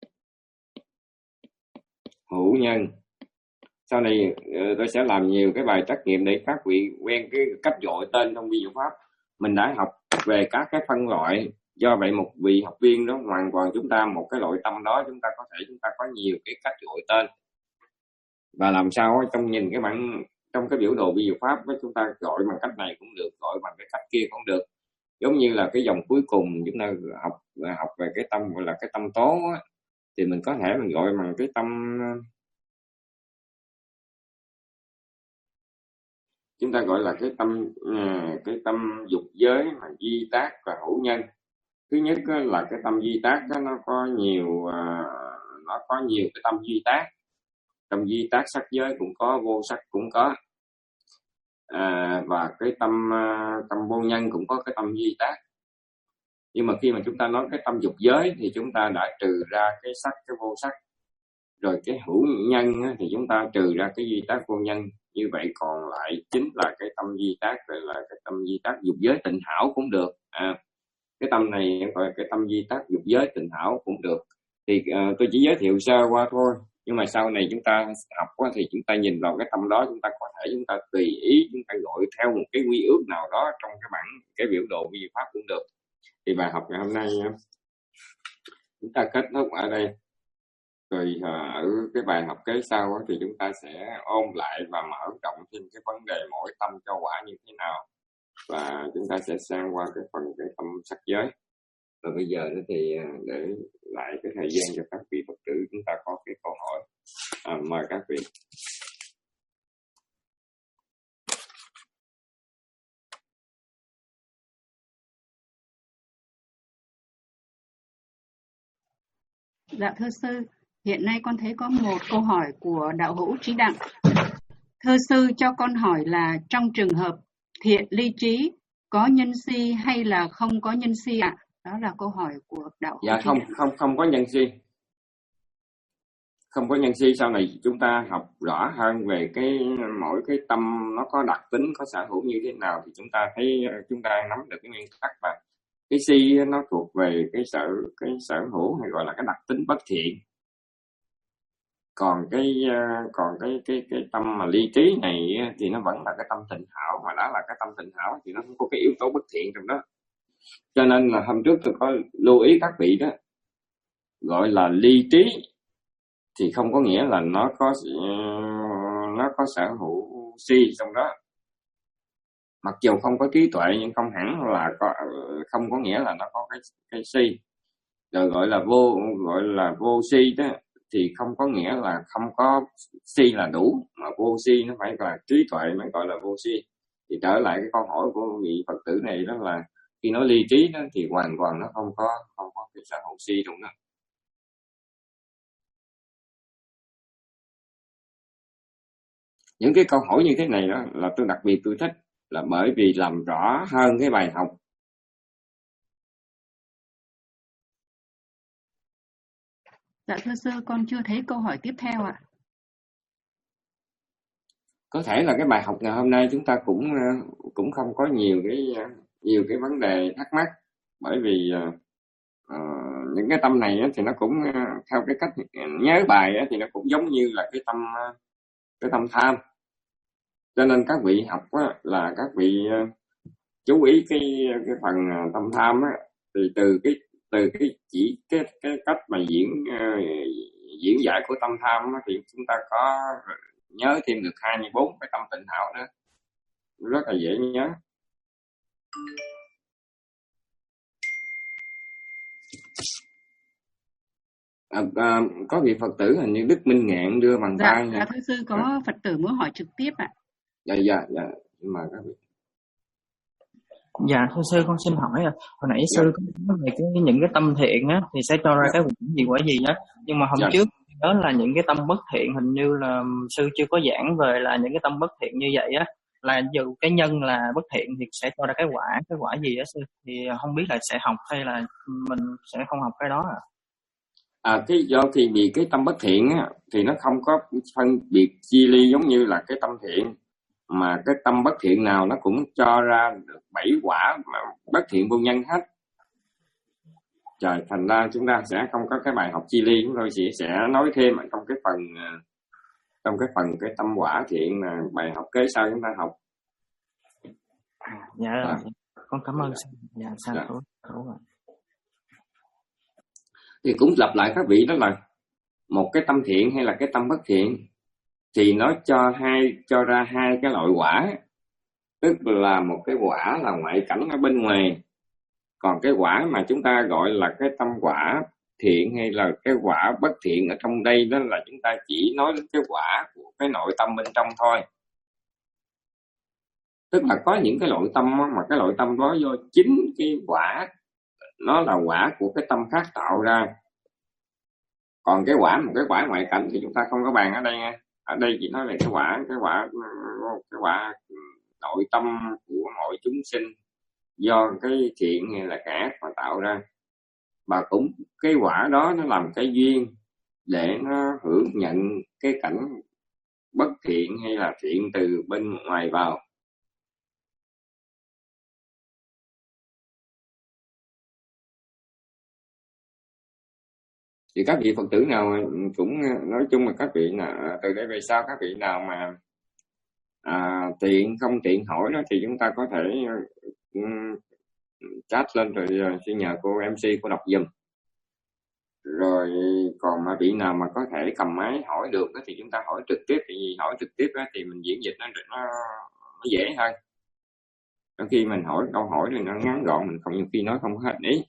hữu nhân. Sau này tôi sẽ làm nhiều cái bài trắc nghiệm để các vị quen cái cách gọi tên trong vi diệu pháp. Mình đã học về các cái phân loại, do vậy một vị học viên đó hoàn toàn chúng ta một cái loại tâm đó chúng ta có thể chúng ta có nhiều cái cách gọi tên, và làm sao trong nhìn cái bản trong cái biểu đồ vi diệu pháp với chúng ta gọi bằng cách này cũng được, gọi bằng cái cách kia cũng được. Giống như là cái dòng cuối cùng chúng ta học học về cái tâm gọi là cái tâm tố á, thì mình có thể mình gọi bằng cái tâm, chúng ta gọi là cái tâm cái tâm dục giới mà duy tác và hữu nhân. Thứ nhất là cái tâm duy tác đó, nó có nhiều nó có nhiều cái tâm duy tác. Tâm duy tác sắc giới cũng có, vô sắc cũng có, à, và cái tâm tâm vô nhân cũng có cái tâm duy tác. Nhưng mà khi mà chúng ta nói cái tâm dục giới thì chúng ta đã trừ ra cái sắc, cái vô sắc. Rồi cái hữu nhân thì chúng ta trừ ra cái duy tác vô nhân. Như vậy còn lại chính là cái tâm duy tác, gọi là cái tâm duy tác dục giới tịnh hảo cũng được. À, cái tâm này gọi là cái tâm duy tác dục giới tịnh hảo cũng được. Thì uh, tôi chỉ giới thiệu sơ qua thôi. Nhưng mà sau này chúng ta học quá, thì chúng ta nhìn vào cái tâm đó, chúng ta có thể chúng ta tùy ý chúng ta gọi theo một cái quy ước nào đó trong cái bản cái biểu đồ vi diệu pháp cũng được. Thì bài học ngày hôm nay chúng ta kết thúc ở đây, rồi ở cái bài học kế sau thì chúng ta sẽ ôn lại và mở rộng thêm cái vấn đề mỗi tâm cho quả như thế nào, và chúng ta sẽ sang qua cái phần cái tâm sắc giới. Và bây giờ đó thì để lại cái thời gian cho các vị Phật tử chúng ta có cái câu hỏi. À, mời các vị. Dạ thưa sư, hiện nay con thấy có một câu hỏi của đạo hữu Trí Đặng. Thưa sư, cho con hỏi là trong trường hợp thiện ly trí có nhân si hay là không có nhân si ạ? Đó là câu hỏi của đạo hữu. Dạ không, không, không có nhân si. Không có nhân si. Sau này chúng ta học rõ hơn về cái mỗi cái tâm nó có đặc tính, có sở hữu như thế nào thì chúng ta thấy chúng ta nắm được cái nguyên tắc. Và cái si nó thuộc về cái sở cái sở hữu hay gọi là cái đặc tính bất thiện. Còn cái còn cái cái cái tâm mà ly trí này thì nó vẫn là cái tâm tịnh hảo, mà đã là cái tâm tịnh hảo thì nó không có cái yếu tố bất thiện trong đó. Cho nên là hôm trước tôi có lưu ý các vị đó, gọi là ly trí thì không có nghĩa là nó có nó có sở hữu si trong đó. Mặc dù không có trí tuệ nhưng không hẳn là có, không có nghĩa là nó có cái cái si. Rồi gọi là vô gọi là vô si đó thì không có nghĩa là không có si là đủ, mà vô si nó phải là trí tuệ mới gọi là vô si. Thì trở lại cái câu hỏi của vị Phật tử này, đó là khi nó ly trí đó thì hoàn toàn nó không có không có cái sở hữu si trong đó. Những cái câu hỏi như thế này đó là tôi đặc biệt tôi thích, là bởi vì làm rõ hơn cái bài học. Dạ thưa sư, con chưa thấy câu hỏi tiếp theo ạ. Có thể là cái bài học ngày hôm nay chúng ta cũng cũng không có nhiều cái nhiều cái vấn đề thắc mắc, bởi vì uh, những cái tâm này thì nó cũng theo cái cách nhớ bài thì nó cũng giống như là cái tâm cái tâm tham. Cho nên các vị học là các vị chú ý cái cái phần tâm tham á, thì từ cái từ cái chỉ cái cái cách mà diễn uh, diễn giải của tâm tham á, thì chúng ta có nhớ thêm được hai mươi bốn cái tâm tịnh hảo nữa, rất là dễ nhớ. À, à, có vị Phật tử hình như Đức Minh Ngạn đưa bằng dạ, tay. Dạ thưa sư, có à. Phật tử muốn hỏi trực tiếp ạ. Dạ dạ dạ, mời các vị. Dạ thưa sư, con xin hỏi à, hồi nãy dạ. sư có nói về cái những cái tâm thiện á thì sẽ cho ra cái quả gì quả gì á, nhưng mà hôm dạ. trước đó là những cái tâm bất thiện, hình như là sư chưa có giảng về là những cái tâm bất thiện như vậy á, là dù cái nhân là bất thiện thì sẽ cho ra cái quả cái quả gì á sư, thì không biết là sẽ học hay là mình sẽ không học cái đó à? À, cái do khi vì cái tâm bất thiện á thì nó không có phân biệt chia ly giống như là cái tâm thiện, mà cái tâm bất thiện nào nó cũng cho ra được bảy quả mà bất thiện vô nhân hết. Trời, thành ra chúng ta sẽ không có cái bài học chia ly, chúng tôi chỉ sẽ nói thêm ở trong cái phần trong cái phần cái tâm quả thiện là bài học kế sau chúng ta học. À, dạ, à. Con cảm ơn. Dạ, sao dạ. Rồi. Thì cũng lặp lại các vị, đó là một cái tâm thiện hay là cái tâm bất thiện thì nó cho hai cho ra hai cái loại quả, tức là một cái quả là ngoại cảnh ở bên ngoài, còn cái quả mà chúng ta gọi là cái tâm quả thiện hay là cái quả bất thiện ở trong đây đó là chúng ta chỉ nói đến cái quả của cái nội tâm bên trong thôi. Tức là có những cái nội tâm mà cái nội tâm đó do chính cái quả nó là quả của cái tâm khác tạo ra. Còn cái quả một cái quả ngoại cảnh thì chúng ta không có bàn ở đây nha. Ở đây chỉ nói về cái quả cái quả cái quả nội tâm của mọi chúng sinh do cái thiện hay là cái ác mà tạo ra. Và cũng cái quả đó nó làm cái duyên để nó hưởng nhận cái cảnh bất thiện hay là thiện từ bên ngoài vào. Thì các vị Phật tử nào cũng nói chung là các vị là từ đây về sau các vị nào mà à, tiện không tiện hỏi đó thì chúng ta có thể um, chat lên rồi xin nhờ cô em xê cô đọc giùm. Rồi còn mà vị nào mà có thể cầm máy hỏi được thì chúng ta hỏi trực tiếp, tại vì hỏi trực tiếp thì mình diễn dịch nó nó, nó dễ hơn. Đôi khi mình hỏi câu hỏi thì nó ngắn gọn, mình không nhiều khi nói không hết ý.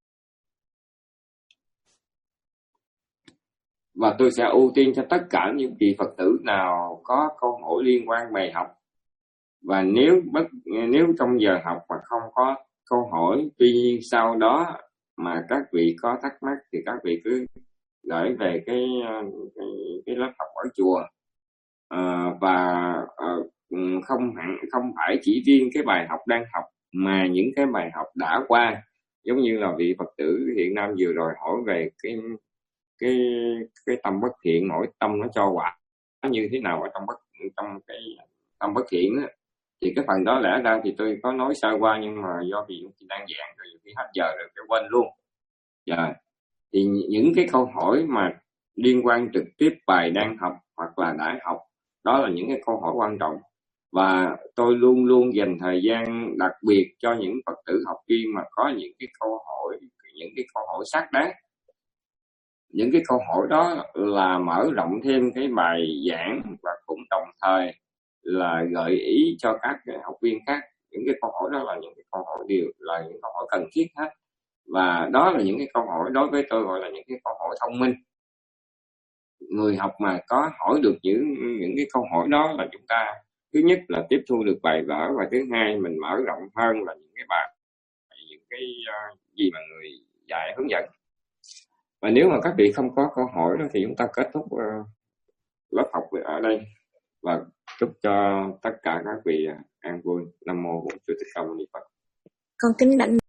Và tôi sẽ ưu tiên cho tất cả những vị Phật tử nào có câu hỏi liên quan bài học. Và nếu bất nếu trong giờ học mà không có câu hỏi, tuy nhiên sau đó mà các vị có thắc mắc thì các vị cứ gửi về cái cái, cái lớp học ở chùa. À, và à, không hẳn không phải chỉ riêng cái bài học đang học mà những cái bài học đã qua, giống như là vị Phật tử Hiện Nam vừa rồi hỏi về cái cái cái tâm bất thiện, mỗi tâm nó cho quả như thế nào ở trong bất trong cái tâm bất thiện á, thì cái phần đó lẽ ra thì tôi có nói sơ qua, nhưng mà do vì đang giảng rồi khi hết giờ rồi cái quên luôn. Dạ. Thì những cái câu hỏi mà liên quan trực tiếp bài đang học hoặc là đã học, đó là những cái câu hỏi quan trọng, và tôi luôn luôn dành thời gian đặc biệt cho những Phật tử học viên mà có những cái câu hỏi những cái câu hỏi xác đáng. Những cái câu hỏi đó là mở rộng thêm cái bài giảng, và cũng đồng thời là gợi ý cho các học viên khác. Những cái câu hỏi đó là những cái câu hỏi đều là những câu hỏi cần thiết hết, và đó là những cái câu hỏi đối với tôi gọi là những cái câu hỏi thông minh. Người học mà có hỏi được những những cái câu hỏi đó là chúng ta thứ nhất là tiếp thu được bài vở, và thứ hai mình mở rộng hơn là những cái bài những cái uh, gì mà người dạy hướng dẫn. Và nếu mà các vị không có câu hỏi đó thì chúng ta kết thúc uh, lớp học ở đây, và chúc cho tất cả các vị an vui. Nam mô Bổn Sư Thích Ca Mâu Ni Phật. Con kính đảnh